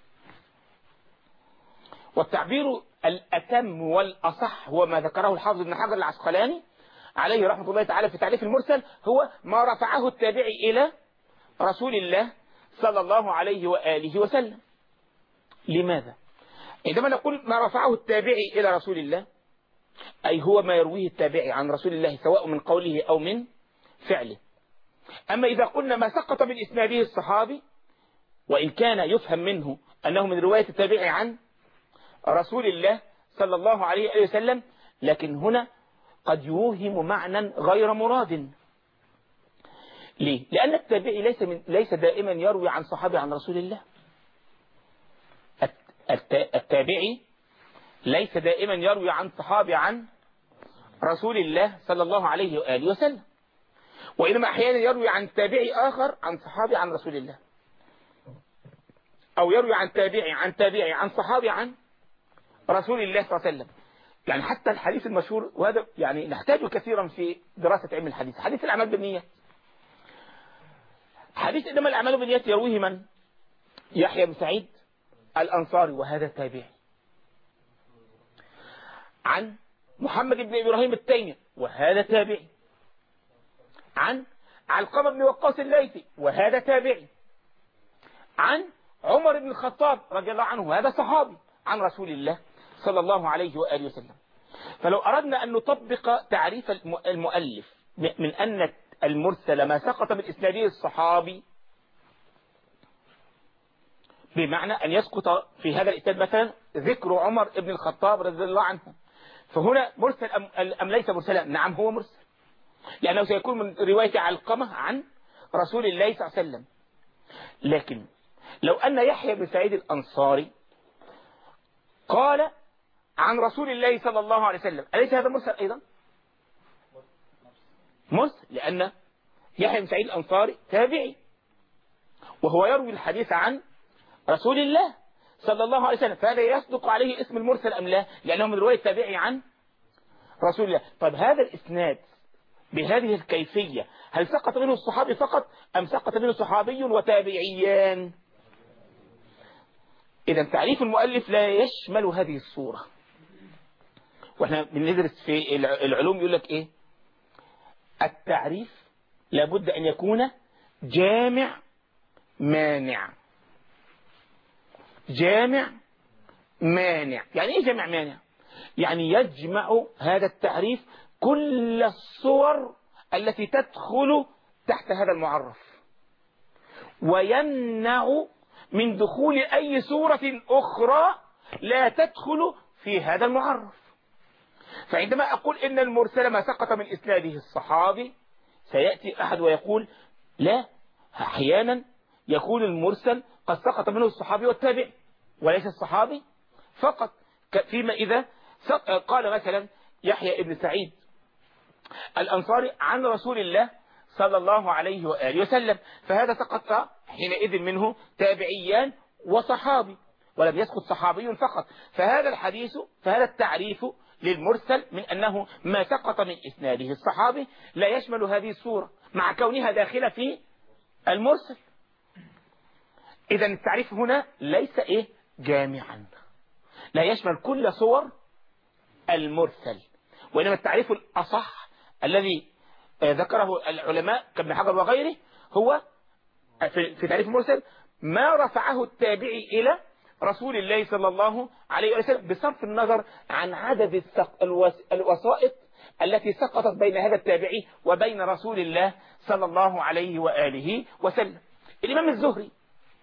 والتعبير الأتم والأصح هو ما ذكره الحافظ ابن حجر العسقلاني عليه رحمة الله تعالى في تعريف المرسل، هو ما رفعه التابعي إلى رسول الله صلى الله عليه وآله وسلم. لماذا؟ عندما نقول ما رفعه التابعي إلى رسول الله، أي هو ما يرويه التابعي عن رسول الله سواء من قوله أو من فعله. أما إذا قلنا ما سقط من إسناده الصحابي، وإن كان يفهم منه أنه من رواية التابعي عن رسول الله صلى الله عليه وسلم، لكن هنا قد يوهم معنى غير مراد. ليه؟ لأن التابعي ليس من ليس دائما يروي عن صحابي عن رسول الله. التابعي ليس دائما يروي عن صحابي عن رسول الله صلى الله عليه وآله وسلم، وإنما أحيانا يروي عن تابعي آخر عن صحابي عن رسول الله، أو يروي عن تابعي عن تابعي عن صحابي عن رسول الله صلى الله عليه وسلم. يعني حتى الحديث المشهور، وهذا يعني نحتاجه كثيرا في دراسة علم الحديث، حديث الأعمال بالنيات. حديث إنما الأعمال بالنيات يرويه من؟ يحيى بن سعيد الأنصاري وهذا تابعي، عن محمد بن إبراهيم التيمي وهذا تابعي، عن علقمة بن وقاص الليثي وهذا تابعي، عن عمر بن الخطاب رضي الله عنه وهذا صحابي عن رسول الله صلى الله عليه وآله وسلم. فلو أردنا أن نطبق تعريف المؤلف من أن المرسل ما سقط من إسناده الصحابي، بمعنى أن يسقط في هذا الإسناد مثلا ذكر عمر بن الخطاب رضي الله عنه، فهنا مرسل أم, أم ليس مرسلا؟ نعم هو مرسل، لأنه سيكون من رواية علقمة عن رسول الله صلى الله عليه وسلم. لكن لو أن يحيى بن سعيد الأنصاري قال عن رسول الله صلى الله عليه وسلم، أليس هذا مرسل أيضا؟ مرسل، لأن يحيى بن سعيد الأنصاري تابعي وهو يروي الحديث عن رسول الله صلى الله عليه وسلم، فهذا يصدق عليه اسم المرسل أم لا؟ لأنه من رواية تابعي عن رسول الله. طيب هذا الإسناد بهذه الكيفية هل سقط منه الصحابي فقط أم سقط منه صحابي وتابعيان؟ إذا تعريف المؤلف لا يشمل هذه الصورة. وإحنا بندرس في العلوم يقول لك إيه؟ التعريف لابد أن يكون جامع مانع. جامع مانع يعني إيه جامع مانع؟ يعني يجمع هذا التعريف كل الصور التي تدخل تحت هذا المعرف، ويمنع من دخول أي صورة أخرى لا تدخل في هذا المعرف. فعندما أقول إن المرسل ما سقط من إسناده الصحابي، سيأتي أحد ويقول لا، أحيانا يكون المرسل قد سقط منه الصحابي والتابع وليس الصحابي فقط، فيما إذا قال مثلا يحيى بن سعيد الأنصاري عن رسول الله صلى الله عليه وآله وسلم، فهذا سقط حينئذ منه تابعيان وصحابي ولم يسقط صحابي فقط. فهذا الحديث فهذا التعريف للمرسل من أنه ما سقط من إسناده الصحابي لا يشمل هذه الصورة مع كونها داخلة في المرسل. إذا التعريف هنا ليس إيه جامعا، لا يشمل كل صور المرسل، وإنما التعريف الأصح الذي ذكره العلماء كابن حجر وغيره هو في تعريف المرسل ما رفعه التابعي إلى رسول الله صلى الله عليه وسلم بصرف النظر عن عدد الوسائط التي سقطت بين هذا التابعي وبين رسول الله صلى الله عليه وآله وسلم. الإمام الزهري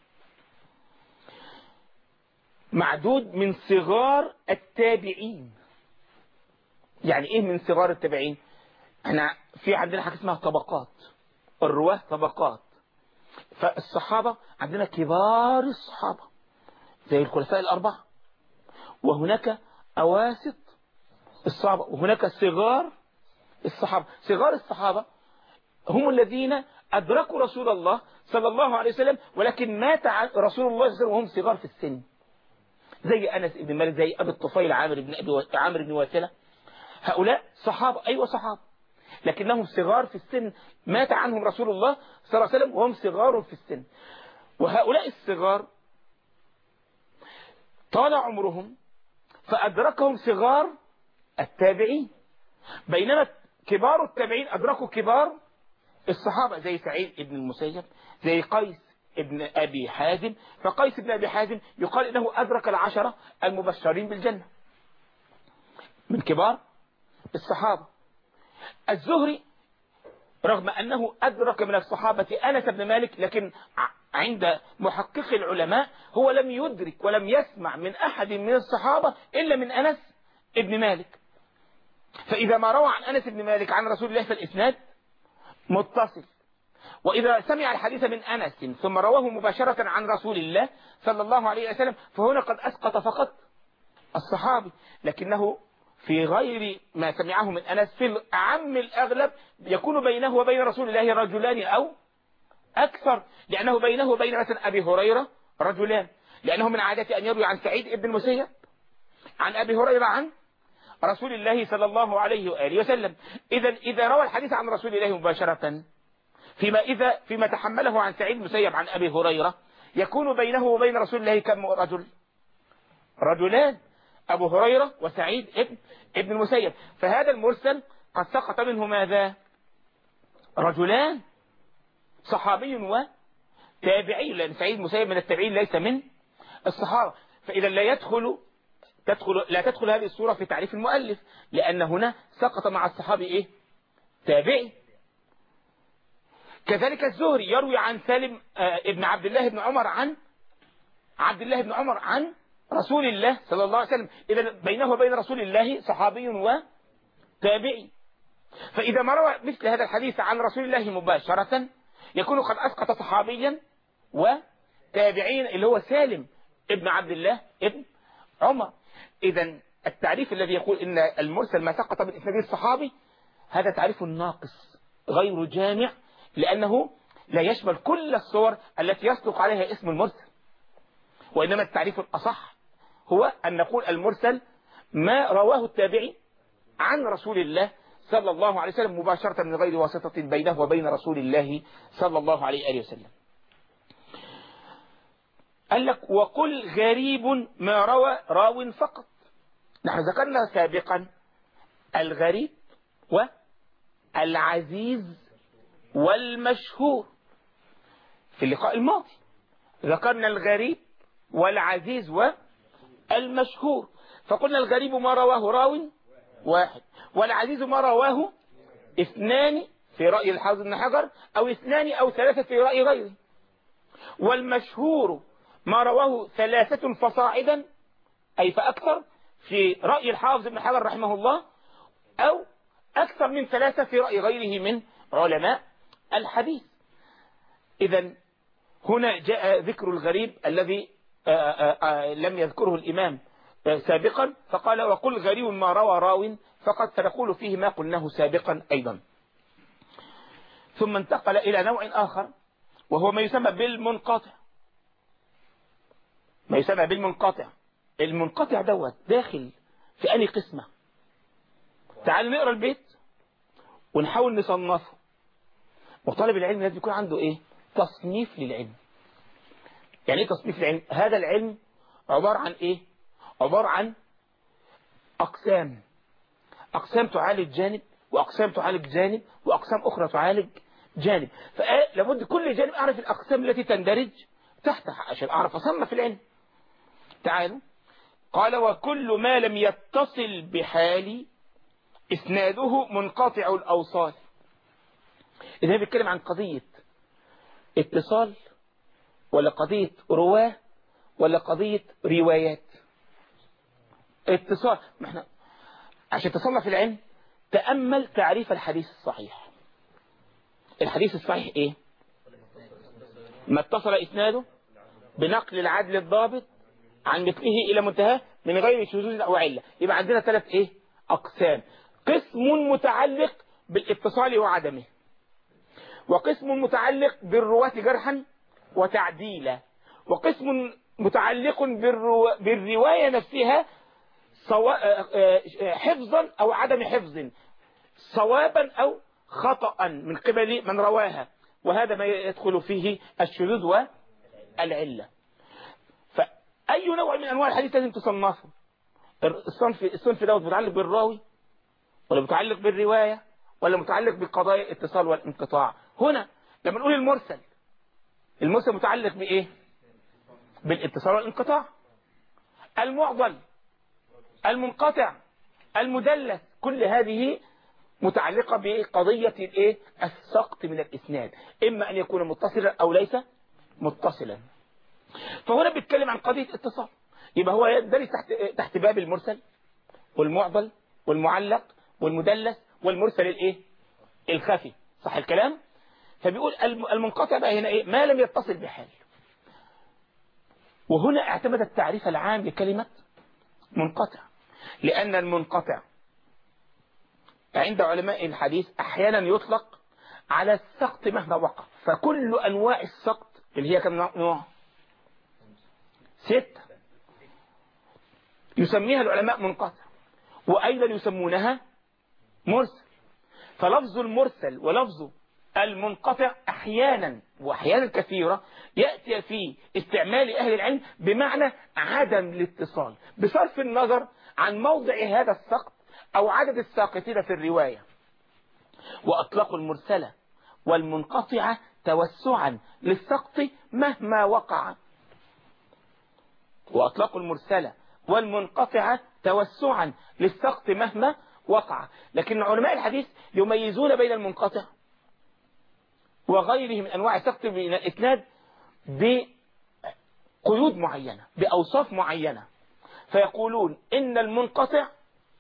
معدود من صغار التابعين. يعني إيه من صغار التابعين؟ احنا في عندنا حاجة اسمها طبقات، الرواه طبقات. فالصحابة عندنا كبار الصحابة زي الخلفاء الأربعة، وهناك أواسط الصحابة، وهناك صغار الصحابة. صغار الصحابة هم الذين أدركوا رسول الله صلى الله عليه وسلم ولكن مات رسول الله صلى الله عليه وسلم وهم صغار في السن، زي أنس بن مالك، زي أبي الطفيل عامر بن أبي عامر بن واسلة. هؤلاء صحابة، أيوة صحابة، لكنهم صغار في السن، مات عنهم رسول الله صلى الله عليه وسلم وهم صغار في السن. وهؤلاء الصغار طال عمرهم فأدركهم صغار التابعين، بينما كبار التابعين أدركوا كبار الصحابة زي سعيد بن المسيب، زي قيس ابن أبي حازم. فقيس ابن أبي حازم يقال إنه أدرك العشرة المبشرين بالجنة من كبار الصحابة. الزهري رغم أنه أدرك من الصحابة أنس بن مالك، لكن عند محقق العلماء هو لم يدرك ولم يسمع من أحد من الصحابة إلا من أنس بن مالك. فإذا ما روى عن أنس بن مالك عن رسول الله فالإسناد متصل، وإذا سمع الحديث من أنس ثم رواه مباشرة عن رسول الله صلى الله عليه وسلم فهنا قد أسقط فقط الصحابي، لكنه في غير ما سمعه من أنس في الأعم الأغلب يكون بينه وبين رسول الله رجلان أو أكثر، لأنه بينه وبين مثلا أبي هريرة رجلان، لأنه من عادته أن يروي عن سعيد بن المسيب عن أبي هريرة عن رسول الله صلى الله عليه وآله وسلم. إذا إذا روى الحديث عن رسول الله مباشرة، فيما إذا فيما تحمله عن سعيد بن المسيب عن أبي هريرة، يكون بينه وبين رسول الله كم رجل؟ رجلان، أبو هريرة وسعيد ابن ابن المسيب. فهذا المرسل قد سقط منه ماذا؟ رجلان، صحابي وتابعي، لأن سعيد المسيب من التابعين ليس من الصحابة. فإذا لا يدخل تدخل لا تدخل هذه الصورة في تعريف المؤلف، لأن هنا سقط مع الصحابي إيه؟ تابعي. كذلك الزهري يروي عن سالم ابن عبد الله بن عمر عن عبد الله بن عمر عن رسول الله صلى الله عليه وسلم. إذا بينه وبين رسول الله صحابي وتابعي. فإذا ما روى مثل هذا الحديث عن رسول الله مباشرة، يكون قد أسقط صحابيا وتابعين، اللي هو سالم ابن عبد الله ابن عمر. إذا التعريف الذي يقول إن المرسل ما سقط من إسناد الصحابي، هذا تعريف ناقص غير جامع، لأنه لا يشمل كل الصور التي يصدق عليها اسم المرسل. وإنما التعريف الأصح هو أن نقول المرسل ما رواه التابعي عن رسول الله صلى الله عليه وسلم مباشرة من غير واسطة بينه وبين رسول الله صلى الله عليه وسلم. قال لك وقل غريب ما روى راو فقط. نحن ذكرنا سابقا الغريب والعزيز والمشهور في اللقاء الماضي. ذكرنا الغريب والعزيز والمشهور، فقلنا الغريب ما رواه راو واحد، والعزيز ما رواه اثنان في رأي الحافظ بن حجر، أو اثنان أو ثلاثة في رأي غيره، والمشهور ما رواه ثلاثة فصاعدا أي فأكثر في رأي الحافظ بن حجر رحمه الله، أو أكثر من ثلاثة في رأي غيره من علماء الحديث. إذن هنا جاء ذكر الغريب الذي آآ آآ لم يذكره الإمام سابقا، فقال وقل غريب ما روى راو فقد سنقول فيه ما قلناه سابقا أيضا. ثم انتقل إلى نوع آخر وهو ما يسمى بالمنقطع. ما يسمى بالمنقطع. المنقطع دوت داخل في أي قسمة؟ تعالوا نقرأ البيت ونحاول نصنفه. وطالب العلم لازم يكون عنده إيه؟ تصنيف للعلم. يعني إيه تصنيف للعلم؟ هذا العلم عبارة عن إيه؟ عبارة عن أقسام. أقسام تعالج جانب، وأقسام تعالج جانب، وأقسام أخرى تعالج جانب. فلابد كل جانب أعرف الأقسام التي تندرج تحتها عشان أعرف أصنف العلم. تعالوا. قال وكل ما لم يتصل بحال إسناده منقطع الأوصال. إذا بيتكلم عن قضية اتصال ولا قضية رواه ولا قضية روايات؟ اتصال. ما احنا عشان تصنف العلم تأمل تعريف الحديث الصحيح. الحديث الصحيح ايه؟ ما اتصل اسناده بنقل العدل الضابط عن مثله الى منتهى من غير شذوذ او عله. يبقى عندنا ثلاث ايه؟ اقسام. قسم متعلق بالاتصال وعدمه، وقسم متعلق بالرواة جرحا وتعديلا، وقسم متعلق بالرو... بالرواية نفسها سواء حفظا أو عدم حفظ، صوابا أو خطأ من قبل من رواها، وهذا ما يدخل فيه الشذوذ والعلة. فأي نوع من أنواع الحديث لازم تصنفه. الصنف الصنف ده متعلق بالراوي ولا متعلق بالرواية ولا متعلق بقضايا الاتصال والانقطاع؟ هنا لما نقول المرسل، المرسل متعلق بإيه؟ بالاتصال والانقطاع. المعضل، المنقطع، المدلس، كل هذه متعلقة بقضية الايه؟ السقط من الاسناد، اما ان يكون متصلا او ليس متصلا. فهنا بيتكلم عن قضية اتصال، يبقى هو يدرس تحت تحت باب المرسل والمعضل والمعلق والمدلس والمرسل الايه؟ الخفي. صح الكلام؟ فبيقول المنقطع بقى هنا ايه؟ ما لم يتصل بحال. وهنا اعتمد التعريف العام لكلمة منقطع، لأن المنقطع عند علماء الحديث أحيانا يطلق على السقط مهما وقع. فكل أنواع السقط اللي هي كم نوع؟ ستة يسميها العلماء منقطع، وأيضا يسمونها مرسل. فلفظ المرسل ولفظ المنقطع أحيانا وأحيانا كثيرة يأتي في استعمال أهل العلم بمعنى عدم الاتصال بصرف النظر عن موضع هذا السقط أو عدد الساقطين في الرواية. وأطلقوا المرسلة والمنقطعة توسعا للسقط مهما وقع. وأطلقوا المرسلة والمنقطعة توسعا للسقط مهما وقع. لكن علماء الحديث يميزون بين المنقطع وغيره من أنواع السقط من الإسناد بقيود معينة بأوصاف معينة، فيقولون إن المنقطع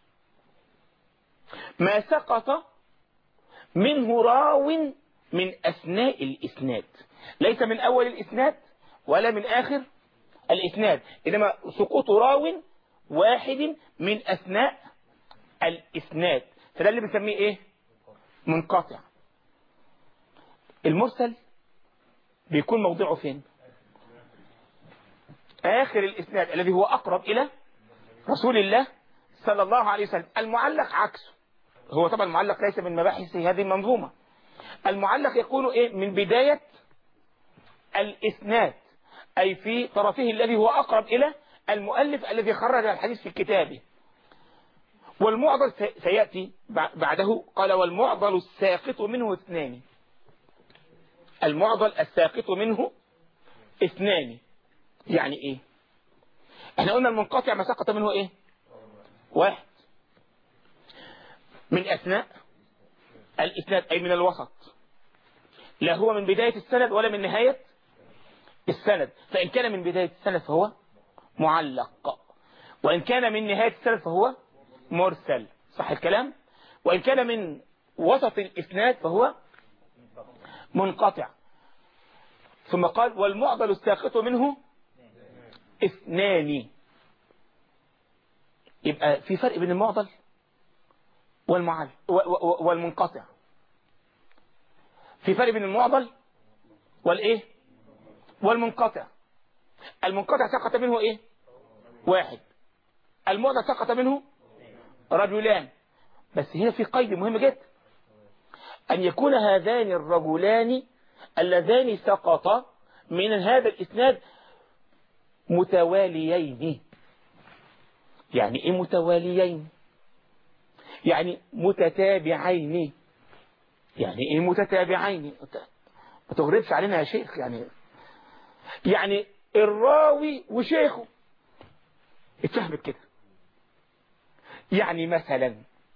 ما سقط منه راو من أثناء الإسناد، ليس من أول الإسناد ولا من آخر الإسناد، إنما سقوط راو واحد من أثناء الإسناد، فده اللي بنسميه إيه؟ منقطع. المرسل بيكون موضعه فين؟ آخر الإسناد الذي هو أقرب إلى رسول الله صلى الله عليه وسلم. المعلق عكسه، هو طبعا المعلق ليس من مباحث هذه المنظومة. المعلق يكون إيه؟ من بداية الإسناد، أي في طرفه الذي هو أقرب إلى المؤلف الذي خرج الحديث في كتابه. والمعضل سيأتي بعده، قال والمعضل الساقط منه اثنان. المعضل الساقط منه اثنان يعني ايه؟ احنا قلنا المنقطع ما سقط منه ايه؟ واحد من اثناء الاسناد، اي من الوسط، لا هو من بداية السند ولا من نهاية السند. فان كان من بداية السند فهو معلق، وان كان من نهاية السند فهو مرسل، صح الكلام؟ وان كان من وسط الاسناد فهو منقطع. ثم قال والمعضل الساقط منه اثنان. يبقى في فرق بين المعضل والمعل والمنقطع. في فرق بين المعضل والايه والمنقطع. المنقطع سقط منه ايه؟ واحد. المعضل سقط منه رجلان. بس هنا في قيد مهم جدا، أن يكون هذان الرجلان اللذان سقطا من هذا الإسناد متواليين. يعني إيه متواليين؟ يعني متتابعين. يعني إيه متتابعين؟ ما تغربش علينا يا شيخ. يعني يعني الراوي وشيخه اتفهمت كده. يعني مثلا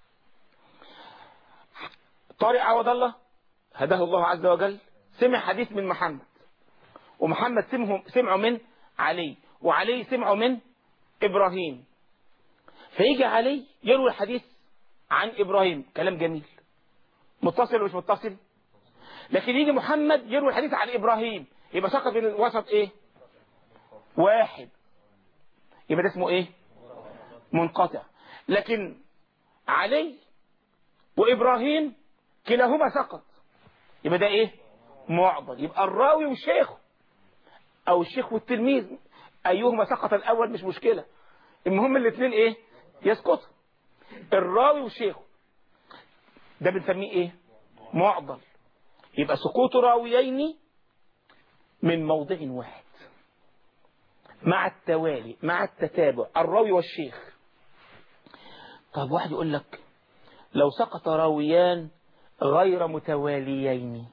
طارق عوض الله هداه الله عز وجل سمع حديث من محمد، ومحمد سمعه سمعه من علي، وعلي سمعه من إبراهيم. فيجي علي يروي الحديث عن إبراهيم، كلام جميل متصل ومش متصل. لكن يجي محمد يروي الحديث عن إبراهيم، يبقى سقط بين الوسط إيه؟ واحد. يبقى ده اسمه إيه؟ منقطع. لكن علي وإبراهيم كلاهما سقط، يبقى ده إيه؟ معضل. يبقى الراوي والشيخ أو الشيخ والتلميذ أيهما سقط الأول مش مشكلة، المهم الاثنين إيه؟ يسقط. الراوي والشيخ ده بنسميه إيه؟ معضل. يبقى سقوط راويين من موضع واحد مع التوالي مع التتابع، الراوي والشيخ. طب واحد يقول لك لو سقط راويان غير متواليين،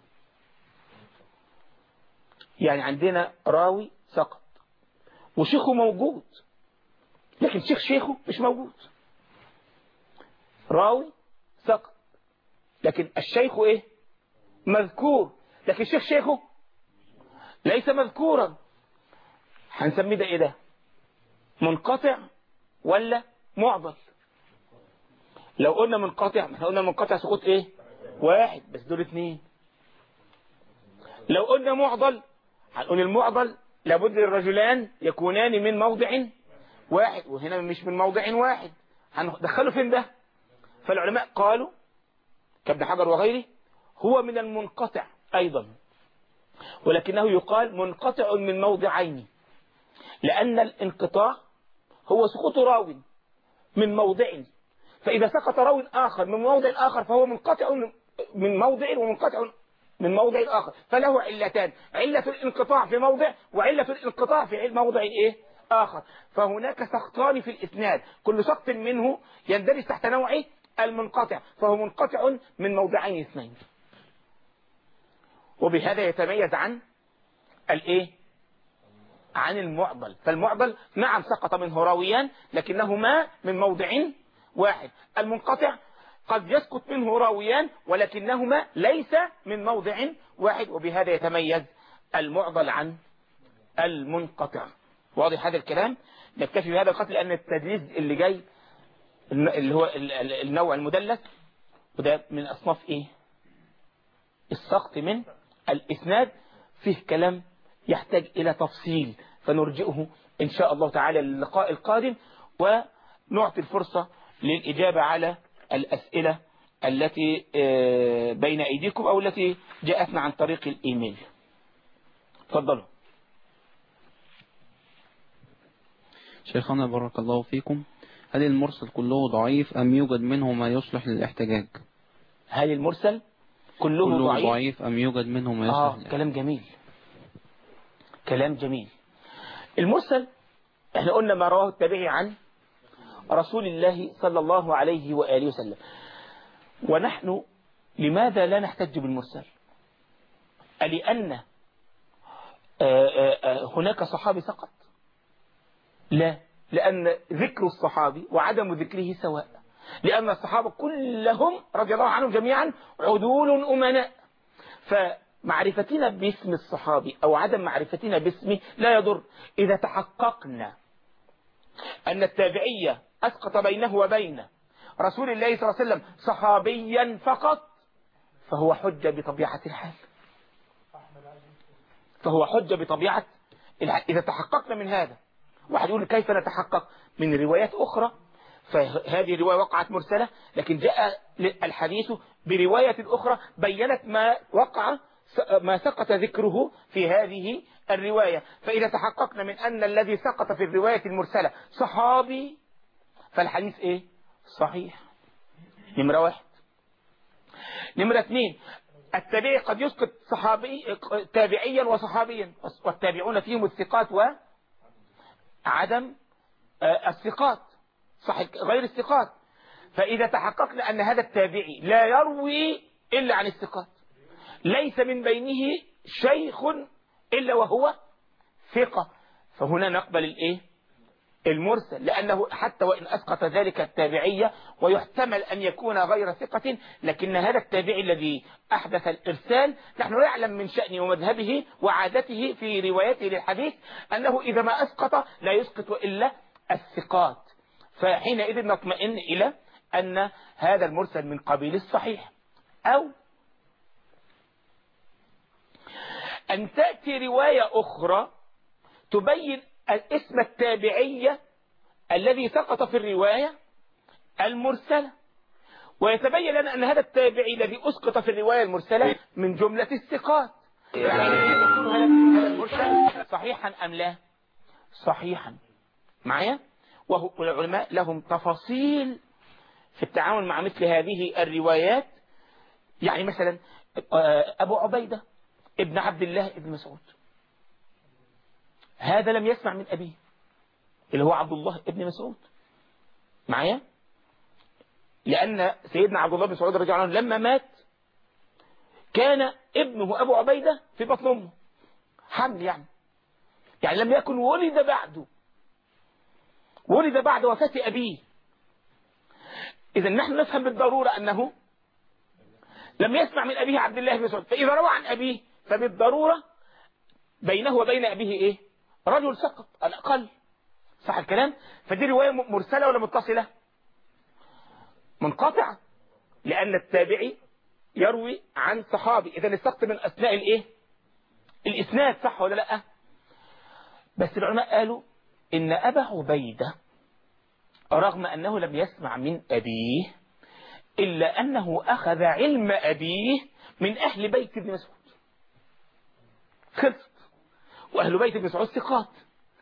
يعني عندنا راوي سقط وشيخه موجود، لكن شيخ شيخه مش موجود. راوي سقط لكن الشيخ ايه؟ مذكور، لكن الشيخ شيخه ليس مذكورا. هنسميه ده ايه؟ ده منقطع ولا معضل؟ لو قلنا منقطع، احنا قلنا منقطع سقوط ايه؟ واحد، بس دول اثنين. لو قلنا معضل هنقول المعضل لابد الرجلان يكونان من موضع واحد، وهنا مش من موضع واحد، هندخله فين ده؟ فالعلماء قالوا كابن حجر وغيره هو من المنقطع أيضا، ولكنه يقال منقطع من موضعين، لأن الانقطاع هو سقوط راو من موضع، فإذا سقط راو آخر من موضع آخر فهو منقطع من موضع ومنقطع من موضع آخر، فله علتان: علة الانقطاع في موضع، وعلة الانقطاع في موضع إيه آخر. فهناك سقطان في الإسناد، كل سقط منه يندرج تحت نوع المنقطع، فهو منقطع من موضعين اثنين، وبهذا يتميز عن الإيه عن المعضل. فالمعضل نعم سقط منه راويان لكنهما من موضع واحد، المنقطع قد يسقط منه راويان ولكنهما ليس من موضع واحد، وبهذا يتميز المعضل عن المنقطع. واضح هذا الكلام؟ نكتفي بهذا القتل لأن التدليس اللي جاي اللي هو النوع المدلس، وده من أصناف إيه السقط من الإسناد، فيه كلام يحتاج إلى تفصيل، فنرجئه إن شاء الله تعالى للقاء القادم، ونعطي الفرصة للإجابة على الأسئلة التي بين أيديكم أو التي جاءتنا عن طريق الإيميل. تفضلوا. شيخنا بارك الله فيكم، هل المرسل كله ضعيف أم يوجد منه ما يصلح للاحتجاج؟ هل المرسل كله, كله ضعيف؟ ضعيف أم يوجد منه ما يصلح آه للاحتجاج؟ كلام جميل، كلام جميل. المرسل احنا قلنا ما رواه التابعي عن رسول الله صلى الله عليه وآله وسلم، ونحن لماذا لا نحتج بالمرسل؟ لأن هناك صحابي سقط؟ لا، لأن ذكر الصحابي وعدم ذكره سواء، لأن الصحابة كلهم رضي الله عنهم جميعا عدول أمناء، فمعرفتنا باسم الصحابي أو عدم معرفتنا باسمه لا يضر. إذا تحققنا أن التابعية أسقط بينه وبين رسول الله صلى الله عليه وسلم صحابيا فقط فهو حجة بطبيعة الحال، فهو حجة بطبيعة الحال. إذا تحققنا من هذا، واحد يقول كيف نتحقق؟ من روايات أخرى، فهذه الرواية وقعت مرسلة لكن جاء الحديث برواية أخرى بيّنت ما وقع ما سقط ذكره في هذه الرواية. فإذا تحققنا من أن الذي سقط في الرواية المرسلة صحابي فالحديث إيه؟ صحيح. نمرة واحد. نمرة اثنين، التابعي قد يسقط صحابي تابعيا وصحابيا، والتابعون فيهم الثقات وعدم الثقات، صح غير الثقات. فإذا تحققنا أن هذا التابعي لا يروي إلا عن الثقات، ليس من بينه شيخ إلا وهو ثقة، فهنا نقبل الإيه؟ المرسل، لأنه حتى وإن أسقط ذلك التابعية ويحتمل أن يكون غير ثقة، لكن هذا التابعي الذي أحدث الإرسال نحن نعلم من شأنه ومذهبه وعادته في روايته للحديث أنه إذا ما أسقط لا يسقط إلا الثقات، فحينئذ نطمئن إلى أن هذا المرسل من قبيل الصحيح. أو أن تأتي رواية أخرى تبين اسم التابعية الذي سقط في الرواية المرسلة، ويتبين لنا أن هذا التابعي الذي أسقط في الرواية المرسلة من جملة الثقات، يعني يكون هذا المرسل صحيحا أم لا؟ صحيحا. معايا؟ والعلماء لهم تفاصيل في التعامل مع مثل هذه الروايات. يعني مثلا أبو عبيدة ابن عبد الله ابن مسعود، هذا لم يسمع من أبيه اللي هو عبد الله ابن مسعود. معايا؟ لأن سيدنا عبد الله بن مسعود رضي الله عنه لما مات كان ابنه أبو عبيدة في بطن أمه حمل، يعني يعني لم يكن ولد بعده، ولد بعد وفاة أبيه. إذا نحن نفهم بالضرورة أنه لم يسمع من أبيه عبد الله بن مسعود، فإذا روى عن أبيه فبالضرورة بينه وبين أبيه إيه؟ رجل سقط على الأقل، صح الكلام؟ فدي رواية مرسلة ولا متصلة؟ منقطعة، لأن التابعي يروي عن صحابي، إذا السقط من أثناء الإيه؟ الإسناد، صح ولا لأ؟ بس العلماء قالوا إن أبا عبيدة رغم أنه لم يسمع من أبيه إلا أنه أخذ علم أبيه من أهل بيت ابن مسعود، خلصت، وأهل بيت ابن مسعود ثقات،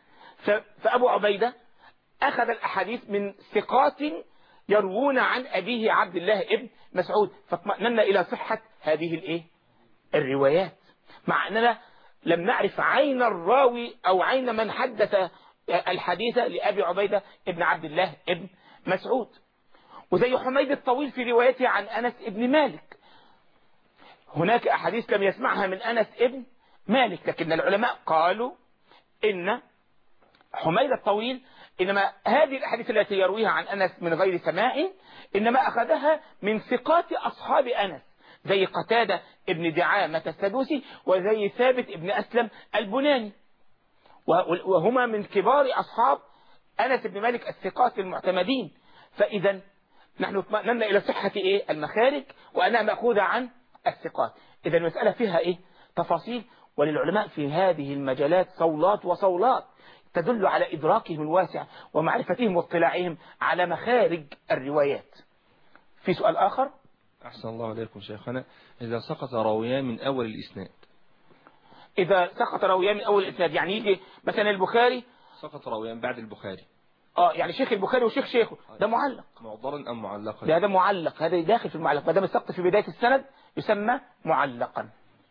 فأبو عبيدة أخذ الأحاديث من ثقات يروون عن أبيه عبد الله ابن مسعود، فاطمأننا إلى صحة هذه الإيه الروايات، مع أننا لم نعرف عين الراوي أو عين من حدث الحديث لأبي عبيدة ابن عبد الله ابن مسعود. وزي حميد الطويل في روايته عن أنس ابن مالك، هناك أحاديث لم يسمعها من أنس ابن مالك، لكن العلماء قالوا إن حميد الطويل إنما هذه الأحاديث التي يرويها عن أنس من غير سماع إنما أخذها من ثقات أصحاب أنس، زي قتادة ابن دعامة السدوسي وزي ثابت ابن أسلم البناني، وهما من كبار أصحاب أنس بن مالك الثقات المعتمدين. فإذا نحن اطمأننا إلى صحة إيه المخارج وأنها مأخوذة عن الثقات. إذا المسألة فيها إيه تفاصيل، وللعلماء في هذه المجالات صولات وصولات تدل على إدراكهم الواسع ومعرفتهم واطلاعهم على مخارج الروايات. في سؤال آخر؟ أحسن الله عليكم شيخنا. إذا سقط راويان من أول الإسناد، إذا سقط راويان من أول الإسناد يعني يجي مثلا البخاري سقط راويان بعد البخاري، اه يعني شيخ البخاري وشيخ شيخه، ده معلق معضلا أم معلقا؟ ده هذا معلق، هذا داخل في المعلق، ما دام السقط في بداية السند يسمى معلقا.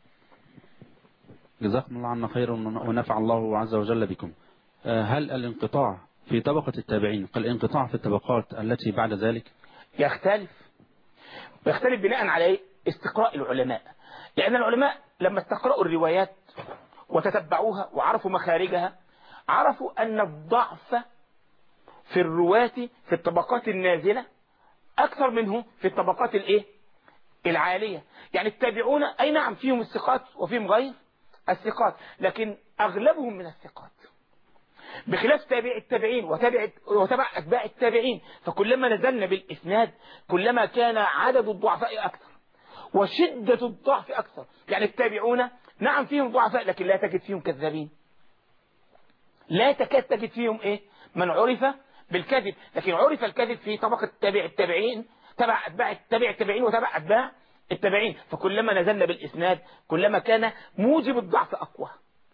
جزاكم الله عنا خيرا ونفع الله عز وجل بكم. هل الانقطاع في طبقة التابعين كالانقطاع في الطبقات التي بعد ذلك؟ يختلف ويختلف بناء على استقراء العلماء، لأن العلماء لما استقرأوا الروايات وتتبعوها وعرفوا مخارجها عرفوا أن الضعف في الرواة في الطبقات النازلة أكثر منه في الطبقات الإيه العالية. يعني التابعون أي نعم فيهم الثقات وفيهم غير الثقات، لكن أغلبهم من الثقات، بخلاف تابع التابعين وتابع وتبع أتباع التابعين. فكلما نزلنا بالإسناد كلما كان عدد الضعفاء أكثر وشدة الضعف أكثر. يعني التابعون نعم فيهم ضعفاء لكن لا تجد فيهم كذابين، لا تكاد تجد فيهم إيه من عرف بالكذب، لكن عرف الكذب في طبقة تابع التابعين تبع أتباع التابع التابعين وتبع أتباع التابعين. فكلما نزلنا بالإسناد كلما كان موجب الضعف أقوى،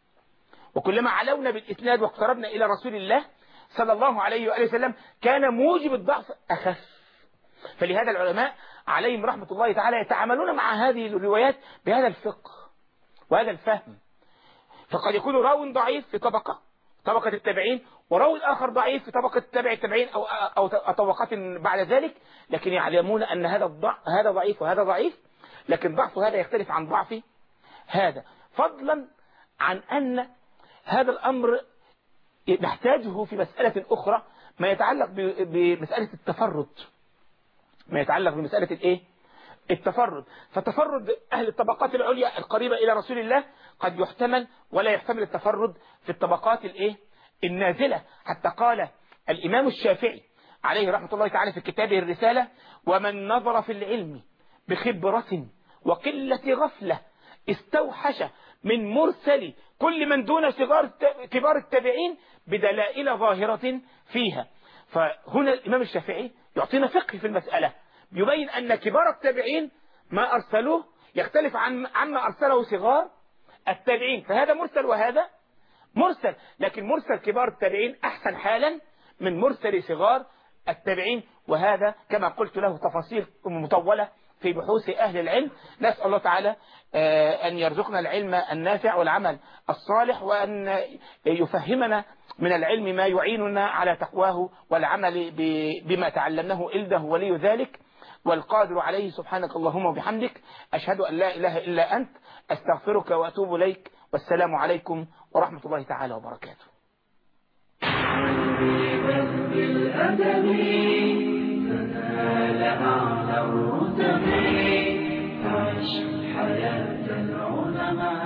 وكلما علونا بالإسناد واقتربنا إلى رسول الله صلى الله عليه وآله وسلم كان موجب الضعف أخف. فلهذا العلماء عليهم رحمة الله تعالى يتعاملون مع هذه الروايات بهذا الفقه وهذا الفهم. فقد يكون راو ضعيف في طبقة طبقة التابعين وراوي الآخر ضعيف في طبقة تابع التابعين أو أو طبقات بعد ذلك، لكن يعلمون أن هذا الضعف هذا ضعيف وهذا ضعيف، لكن ضعف هذا يختلف عن ضعف هذا، فضلا عن أن هذا الأمر نحتاجه في مسألة أخرى ما يتعلق بمسألة التفرد، ما يتعلق بمسألة الإيه التفرد. فتفرد أهل الطبقات العليا القريبة إلى رسول الله قد يحتمل ولا يحتمل التفرد في الطبقات الإيه النازلة. حتى قال الإمام الشافعي عليه رحمة الله تعالى في كتابه الرسالة: ومن نظر في العلم بخبرة وقلة غفلة استوحش من مرسل كل من دون صغار كبار التابعين بدلائل ظاهرة فيها. فهنا الإمام الشافعي يعطينا فقه في المسألة، يبين أن كبار التابعين ما أرسلوه يختلف عن عما أرسله صغار التابعين، فهذا مرسل وهذا مرسل، لكن مرسل كبار التابعين أحسن حالا من مرسل صغار التابعين. وهذا كما قلت له تفاصيل مطولة في بحوث أهل العلم. نسأل الله تعالى أن يرزقنا العلم النافع والعمل الصالح، وأن يفهمنا من العلم ما يعيننا على تقواه والعمل بما تعلمناه إلده ولي ذلك والقادر عليه. سبحانك اللهم وبحمدك أشهد أن لا إله إلا أنت أستغفرك وأتوب إليك، والسلام عليكم ورحمة الله تعالى وبركاته. بالأدب تنال أعلى الرتب، عش حياة العلماء.